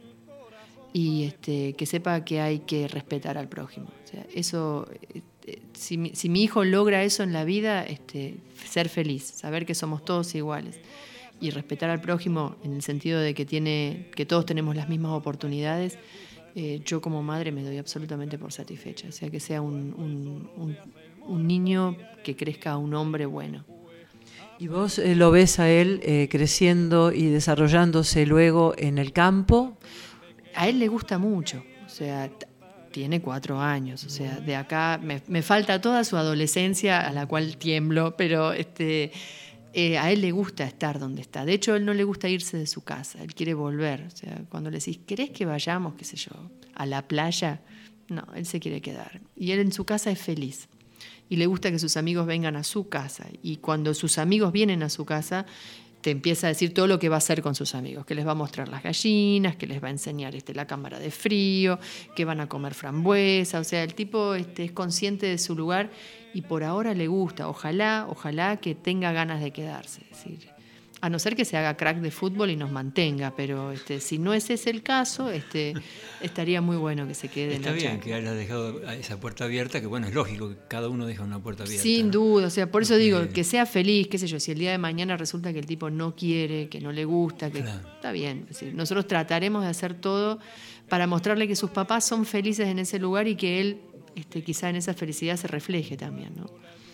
y este, que sepa que hay que respetar al prójimo. O sea, eso... Si mi, si mi hijo logra eso en la vida, este, ser feliz, saber que somos todos iguales y respetar al prójimo en el sentido de que, tiene, que todos tenemos las mismas oportunidades, eh, yo como madre me doy absolutamente por satisfecha. O sea, que sea un, un, un, un niño que crezca un hombre bueno. ¿Y vos eh, lo ves a él eh, creciendo y desarrollándose luego en el campo? A él le gusta mucho, o sea... Tiene cuatro años, o sea, de acá me, me falta toda su adolescencia a la cual tiemblo, pero este, eh, a él le gusta estar donde está. De hecho, a él no le gusta irse de su casa, él quiere volver. O sea, cuando le decís, ¿querés que vayamos, qué sé yo, a la playa? No, él se quiere quedar. Y él en su casa es feliz. Y le gusta que sus amigos vengan a su casa. Y cuando sus amigos vienen a su casa, te empieza a decir todo lo que va a hacer con sus amigos, que les va a mostrar las gallinas, que les va a enseñar este, la cámara de frío, que van a comer frambuesa. O sea, el tipo este, es consciente de su lugar y por ahora le gusta. Ojalá, ojalá que tenga ganas de quedarse. Es decir, a no ser que se haga crack de fútbol y nos mantenga, pero este, si no ese es el caso, este, estaría muy bueno que se quede. Está en la bien chacra. que haya dejado esa puerta abierta, que bueno, es lógico que cada uno deja una puerta abierta. Sin ¿no? duda, o sea, por eso Porque... digo, que sea feliz, qué sé yo, si el día de mañana resulta que el tipo no quiere, que no le gusta, que Claro. está bien. Es decir, nosotros trataremos de hacer todo para mostrarle que sus papás son felices en ese lugar y que él este, quizá en esa felicidad se refleje también, ¿no?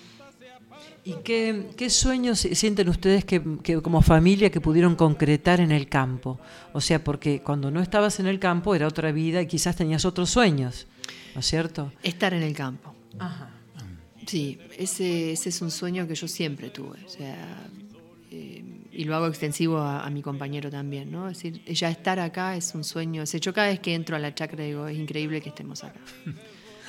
¿Y qué, qué sueños sienten ustedes que, que como familia que pudieron concretar en el campo? O sea, porque cuando no estabas en el campo era otra vida y quizás tenías otros sueños, ¿no es cierto? Estar en el campo. Ajá. Sí, ese, ese es un sueño que yo siempre tuve, o sea, eh, y lo hago extensivo a, a mi compañero también, ¿no? Es decir, ya estar acá es un sueño. O sea, yo cada vez que entro a la chacra digo, es increíble que estemos acá.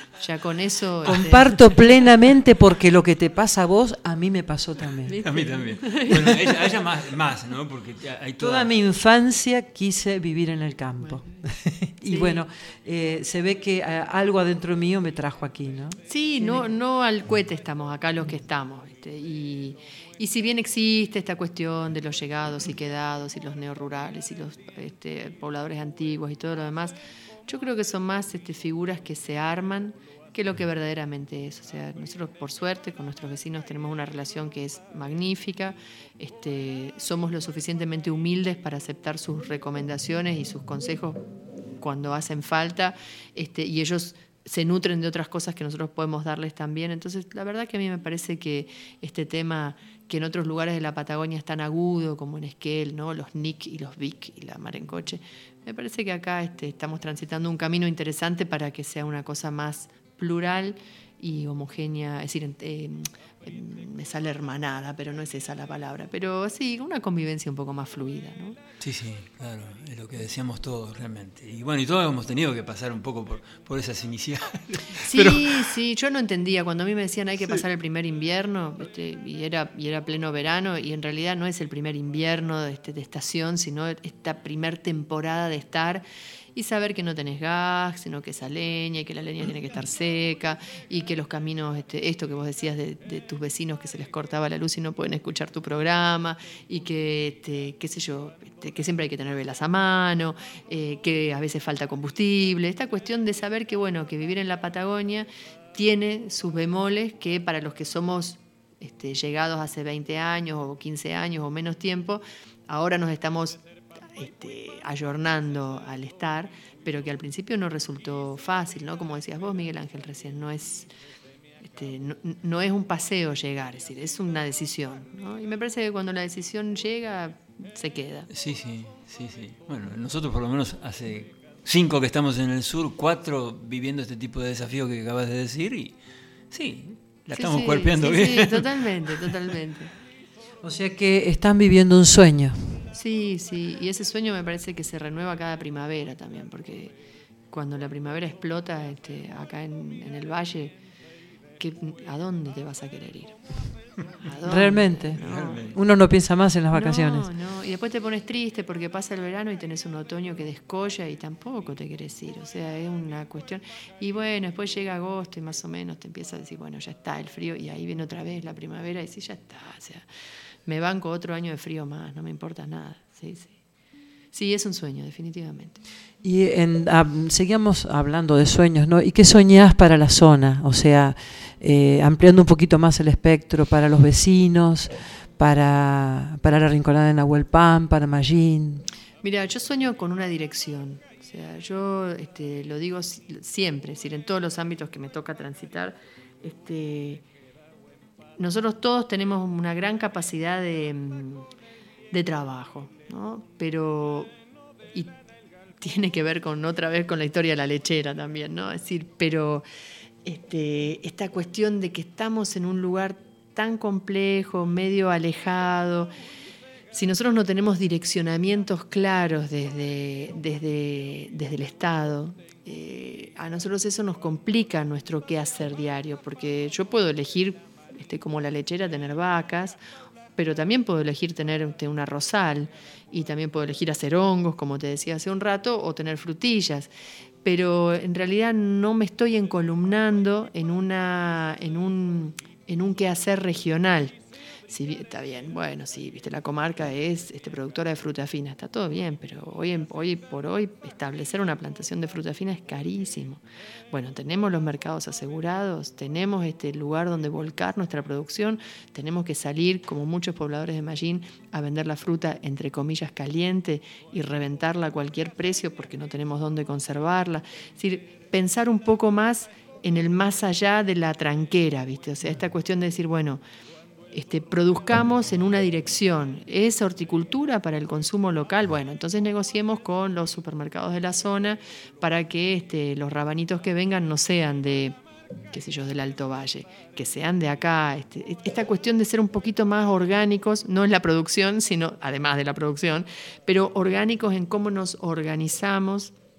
Ya con eso... Comparto este... plenamente porque lo que te pasa a vos, a mí me pasó también. ¿Viste? A mí también. Bueno, a ella, a ella más, más, ¿no? Porque hay toda... toda mi infancia quise vivir en el campo. Bueno. y sí. bueno, eh, se ve que eh, algo adentro mío me trajo aquí, ¿no? Sí, no, no al cohete estamos acá los que estamos, ¿viste? Y... Y si bien existe esta cuestión de los llegados y quedados y los neorurales y los este, pobladores antiguos y todo lo demás, yo creo que son más este, figuras que se arman que lo que verdaderamente es. O sea, nosotros por suerte con nuestros vecinos tenemos una relación que es magnífica, este, somos lo suficientemente humildes para aceptar sus recomendaciones y sus consejos cuando hacen falta, este, y ellos se nutren de otras cosas que nosotros podemos darles también. Entonces, la verdad que a mí me parece que este tema que en otros lugares de la Patagonia es tan agudo, como en Esquel, ¿no? Los N I C y los V I C y la Mar en Coche, me parece que acá este, estamos transitando un camino interesante para que sea una cosa más plural y homogénea, es decir, eh, eh, me sale hermanada, pero no es esa la palabra, pero sí, una convivencia un poco más fluida, ¿no? Sí, sí, claro, es lo que decíamos todos realmente. Y bueno, y todos hemos tenido que pasar un poco por, por esas iniciales. Sí, pero... sí, yo no entendía, cuando a mí me decían hay que pasar sí. el primer invierno, este, y, era, y era pleno verano, y en realidad no es el primer invierno de, este, de estación, sino esta primer temporada de estar... Y saber que no tenés gas, sino que esa leña, y que la leña tiene que estar seca, y que los caminos, este, esto que vos decías de, de tus vecinos que se les cortaba la luz y no pueden escuchar tu programa, y que, este, qué sé yo, este, que siempre hay que tener velas a mano, eh, que a veces falta combustible. Esta cuestión de saber que, bueno, que vivir en la Patagonia tiene sus bemoles que para los que somos este, llegados hace veinte años o quince años o menos tiempo, ahora nos estamos... Este, ayornando al estar, pero que al principio no resultó fácil, ¿no? Como decías vos, Miguel Ángel, recién, no es, este, no, no es un paseo llegar, es decir, es una decisión, ¿no? Y me parece que cuando la decisión llega, se queda. Sí, sí, sí, sí. Bueno, nosotros por lo menos hace cinco que estamos en el sur, cuatro viviendo este tipo de desafío que acabas de decir, y sí, la sí, estamos sí, cuerpeando sí, bien. Sí, totalmente, totalmente. O sea que están viviendo un sueño. Sí, sí, y ese sueño me parece que se renueva cada primavera también, porque cuando la primavera explota este, acá en, en el valle, ¿qué, ¿a dónde te vas a querer ir? ¿A dónde? Realmente. No. Realmente. Uno no piensa más en las vacaciones. No, no, y después te pones triste porque pasa el verano y tenés un otoño que descolla y tampoco te querés ir, o sea, es una cuestión. Y bueno, después llega agosto y más o menos te empieza a decir, bueno, ya está el frío, y ahí viene otra vez la primavera y sí, ya está, o sea... Me banco otro año de frío más, no me importa nada. Sí, sí. Sí, es un sueño, definitivamente. Y en, um, seguíamos hablando de sueños, ¿no? ¿Y qué soñás para la zona? O sea, eh, ampliando un poquito más el espectro para los vecinos, para, para la Rinconada de Nahuelpan, para Mallín. Mira, yo sueño con una dirección. O sea, yo este, lo digo siempre, es decir, en todos los ámbitos que me toca transitar, este... Nosotros todos tenemos una gran capacidad de, de trabajo, ¿no? Pero, y tiene que ver con otra vez con la historia de la lechera también, ¿no? Es decir, pero este, esta cuestión de que estamos en un lugar tan complejo, medio alejado, si nosotros no tenemos direccionamientos claros desde, desde, desde el Estado, eh, a nosotros eso nos complica nuestro quehacer diario, porque yo puedo elegir Este, como la lechera, tener vacas, pero también puedo elegir tener este, una rosal, y también puedo elegir hacer hongos, como te decía hace un rato, o tener frutillas, pero en realidad no me estoy encolumnando en, una, en, un, en un quehacer regional. Sí, está bien, bueno, sí, viste, la comarca es este, productora de fruta fina, está todo bien, pero hoy, hoy por hoy establecer una plantación de fruta fina es carísimo. Bueno, tenemos los mercados asegurados, tenemos este lugar donde volcar nuestra producción, tenemos que salir, como muchos pobladores de Mallín, a vender la fruta, entre comillas, caliente y reventarla a cualquier precio porque no tenemos dónde conservarla. Es decir, pensar un poco más en el más allá de la tranquera, ¿viste? O sea, esta cuestión de decir, bueno, Este, produzcamos en una dirección. ¿Es horticultura para el consumo local? Bueno, entonces negociemos con los supermercados de la zona para que este, los rabanitos que vengan no sean de, qué sé yo, del Alto Valle, que sean de acá. Este, esta cuestión de ser un poquito más orgánicos, no en la producción, sino además de la producción, pero orgánicos en cómo nos organizamos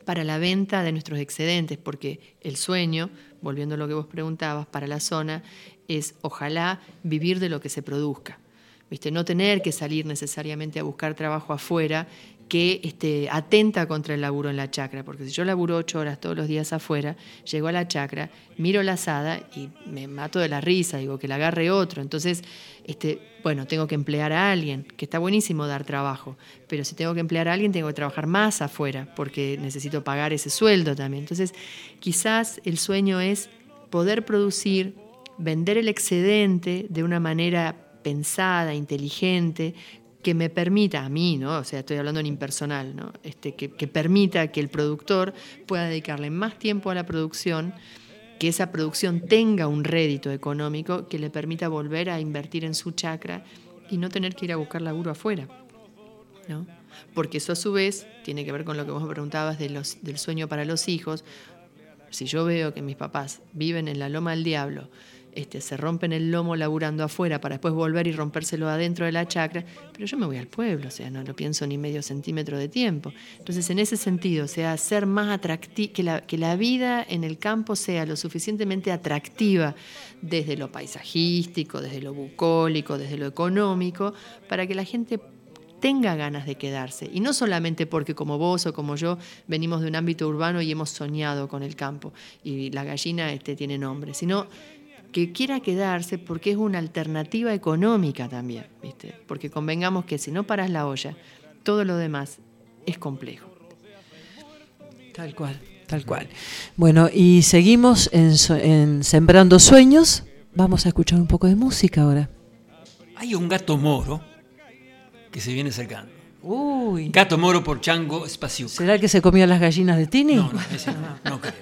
para la venta de nuestros excedentes, porque el sueño, volviendo a lo que vos preguntabas, para la zona es ojalá vivir de lo que se produzca. ¿Viste? No tener que salir necesariamente a buscar trabajo afuera que este, atenta contra el laburo en la chacra, porque si yo laburo ocho horas todos los días afuera, llego a la chacra, miro la asada y me mato de la risa, digo que la agarre otro. Entonces, este, bueno, tengo que emplear a alguien, que está buenísimo dar trabajo, pero si tengo que emplear a alguien tengo que trabajar más afuera, porque necesito pagar ese sueldo también. Entonces, quizás el sueño es poder producir, vender el excedente de una manera pensada, inteligente, que me permita a mí, ¿no? O sea, estoy hablando en impersonal, ¿no? Este, que, que permita que el productor pueda dedicarle más tiempo a la producción, que esa producción tenga un rédito económico que le permita volver a invertir en su chacra y no tener que ir a buscar laburo afuera, ¿no? Porque eso a su vez tiene que ver con lo que vos me preguntabas de los, del sueño para los hijos. Si yo veo que mis papás viven en la loma del diablo, Este, se rompen el lomo laburando afuera para después volver y rompérselo adentro de la chacra, pero yo me voy al pueblo, o sea, no lo pienso ni medio centímetro de tiempo. Entonces, en ese sentido, o sea, ser más atractivo, que la, que la vida en el campo sea lo suficientemente atractiva desde lo paisajístico, desde lo bucólico, desde lo económico, para que la gente tenga ganas de quedarse. Y no solamente porque como vos o como yo venimos de un ámbito urbano y hemos soñado con el campo y la gallina este, tiene nombre, sino que quiera quedarse porque es una alternativa económica también, ¿viste? Porque convengamos que si no paras la olla, todo lo demás es complejo. Tal cual, tal cual. Bueno, y seguimos en, en Sembrando Sueños. Vamos a escuchar un poco de música ahora. Hay un gato moro que se viene acercando. Uy. Gato moro por Chango Spasiuk. ¿Será el que se comía las gallinas de Tini? No, no, ese no, no creo.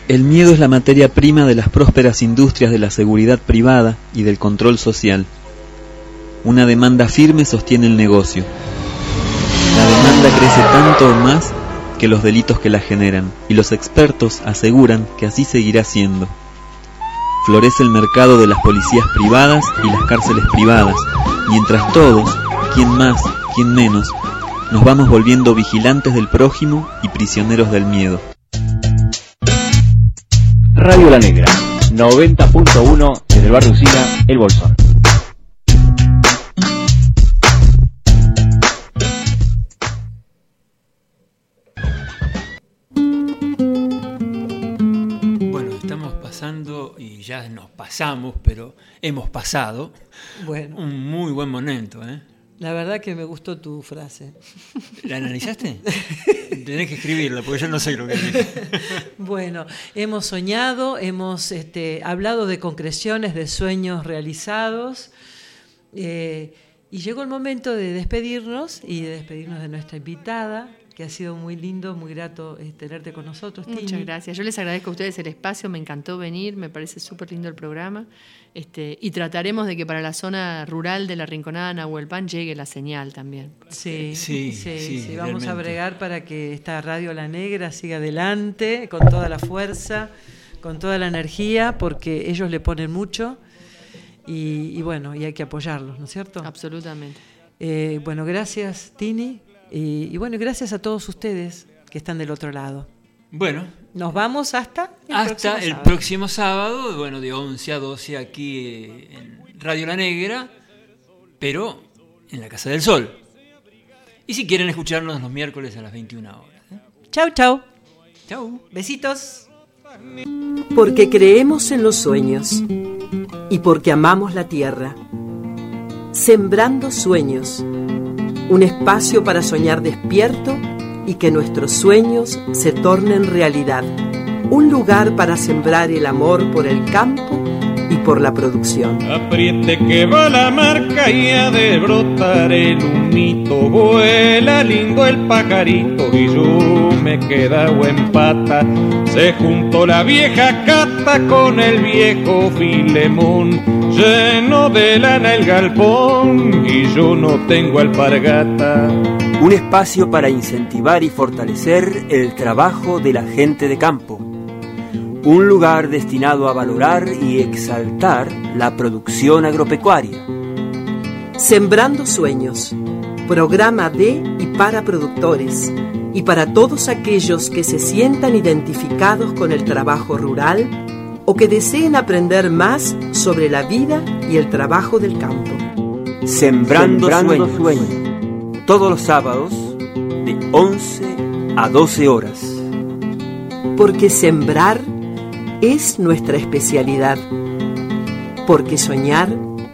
El miedo es la materia prima de las prósperas industrias de la seguridad privada y del control social. Una demanda firme sostiene el negocio. La demanda crece tanto o más que los delitos que la generan, y los expertos aseguran que así seguirá siendo. Florece el mercado de las policías privadas y las cárceles privadas, mientras todos, quien más, quien menos, nos vamos volviendo vigilantes del prójimo y prisioneros del miedo. Radio La Negra, noventa punto uno desde el barrio Usina, El Bolsón. Bueno, estamos pasando y ya nos pasamos, pero hemos pasado. Bueno. Un muy buen momento, ¿eh? La verdad que me gustó tu frase. ¿La analizaste? Tenés que escribirla, porque yo no sé lo que dice. Bueno, hemos soñado, hemos este, hablado de concreciones, de sueños realizados, eh, y llegó el momento de despedirnos y de despedirnos de nuestra invitada, que ha sido muy lindo, muy grato eh, tenerte con nosotros, Tini. Muchas gracias. Yo les agradezco a ustedes el espacio, me encantó venir, me parece súper lindo el programa. Este, y trataremos de que para la zona rural de la Rinconada Nahuelpan llegue la señal también. Sí, sí, sí, sí, sí, sí. Vamos realmente. a bregar para que esta Radio La Negra siga adelante con toda la fuerza, con toda la energía, porque ellos le ponen mucho y, y bueno, y hay que apoyarlos, ¿no es cierto? Absolutamente. Eh, bueno, gracias, Tini, y, y bueno, gracias a todos ustedes que están del otro lado. Bueno, nos vamos hasta el hasta próximo el sábado. próximo sábado, bueno, de once a doce aquí eh, en Radio La Negra, pero en la Casa del Sol. Y si quieren escucharnos los miércoles a las veintiuna horas. ¿eh? Chau, chau. Chau. Besitos. Porque creemos en los sueños y porque amamos la tierra. Sembrando sueños. Un espacio para soñar despierto y que nuestros sueños se tornen realidad. Un lugar para sembrar el amor por el campo y por la producción. Apriete que va la marca y ha de brotar el humito. Vuela lindo el pajarito y yo me quedo en pata. Se juntó la vieja Cata con el viejo Filemón. Lleno de lana el galpón y yo no tengo alpargata. Un espacio para incentivar y fortalecer el trabajo de la gente de campo. Un lugar destinado a valorar y exaltar la producción agropecuaria. Sembrando sueños. Programa de y para productores y para todos aquellos que se sientan identificados con el trabajo rural o que deseen aprender más sobre la vida y el trabajo del campo. Sembrando, Sembrando sueños. sueños. Todos los sábados de once a doce horas. Porque sembrar es nuestra especialidad. Porque soñar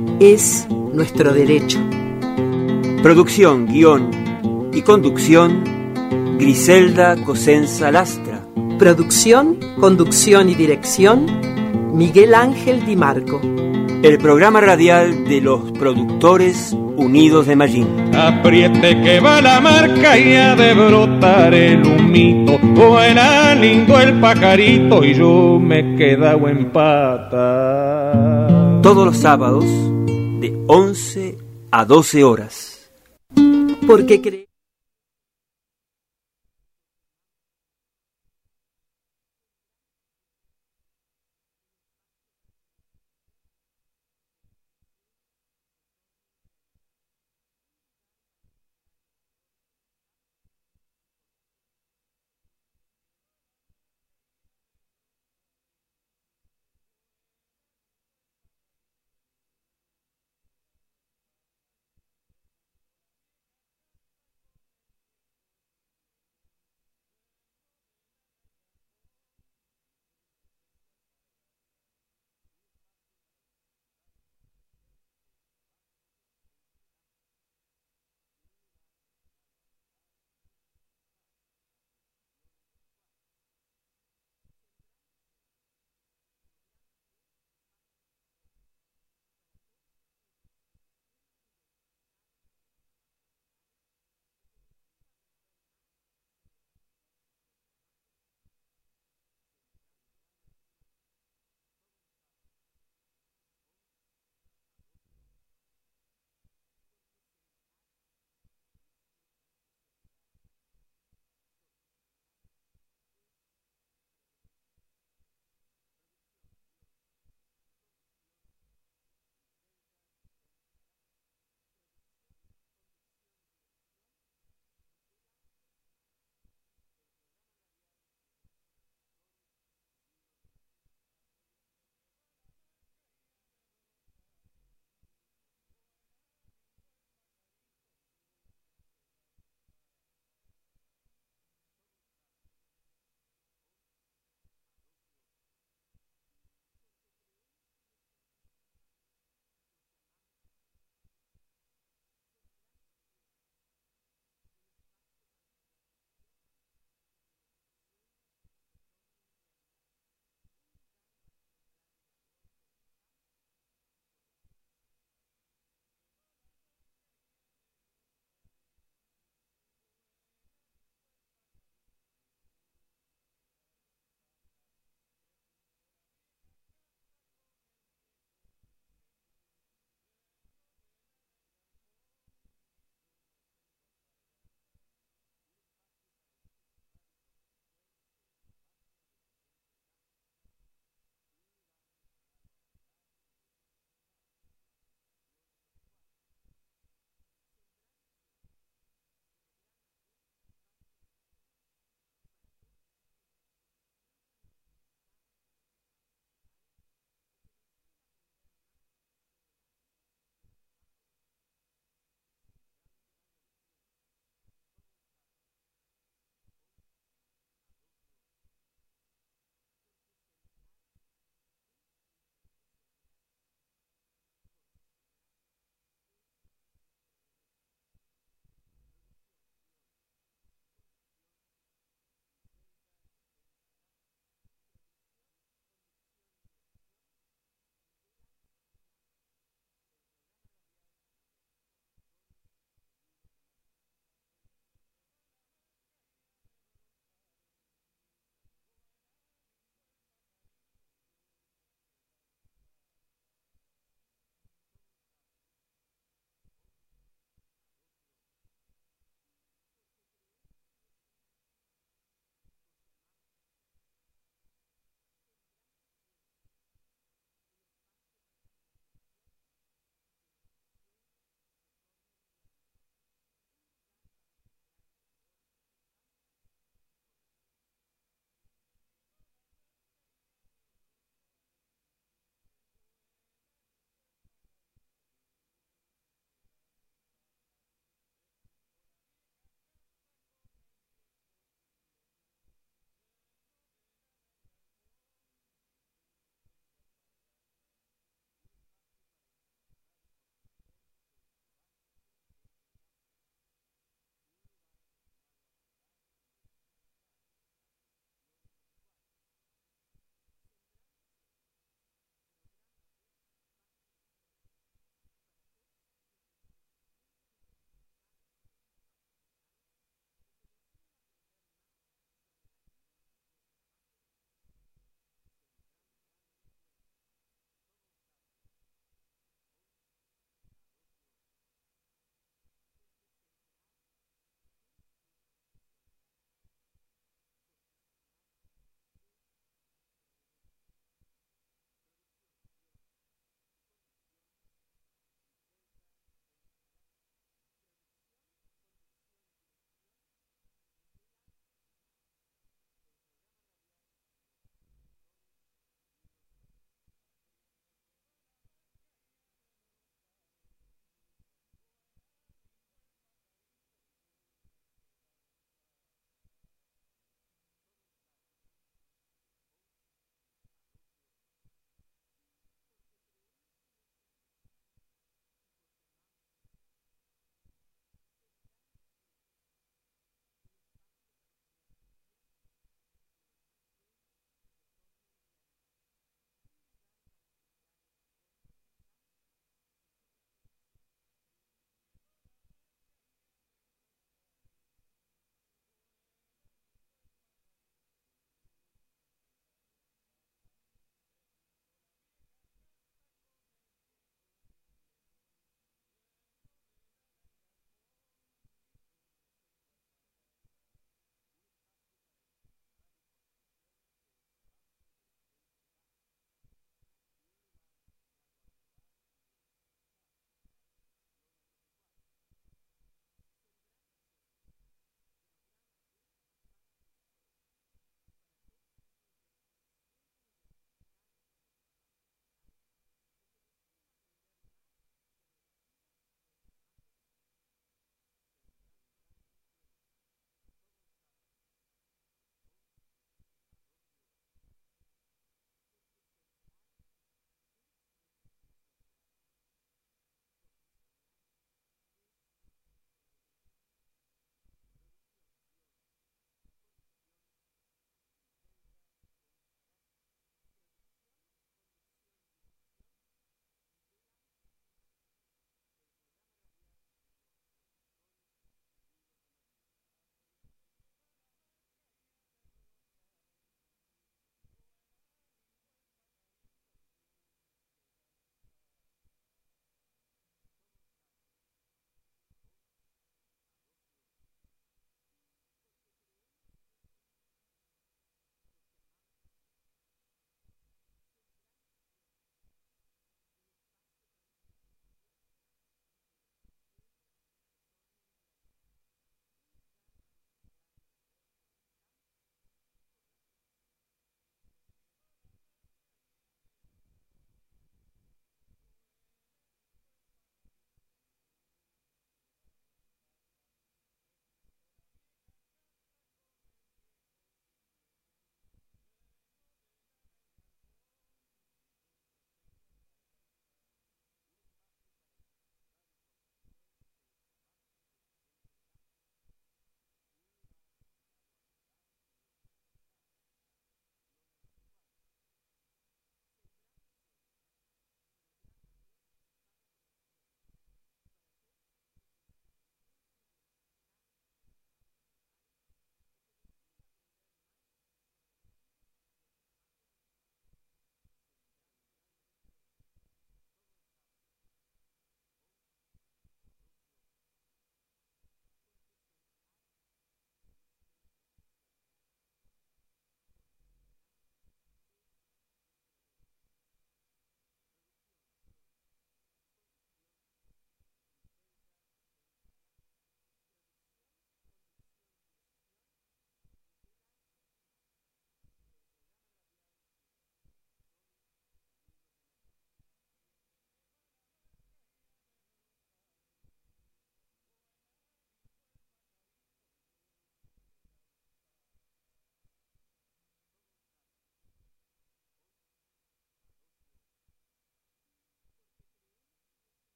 es nuestro derecho. Producción, guión y conducción, Griselda Cosenza Lastra. Producción, conducción y dirección, Miguel Ángel Di Marco. El programa radial de los productores unidos de Mallín. Apriete que va la marca y ha de brotar el humito. Vuela lindo el pajarito y yo me quedo en pata. Todos los sábados de once a doce horas. Porque creo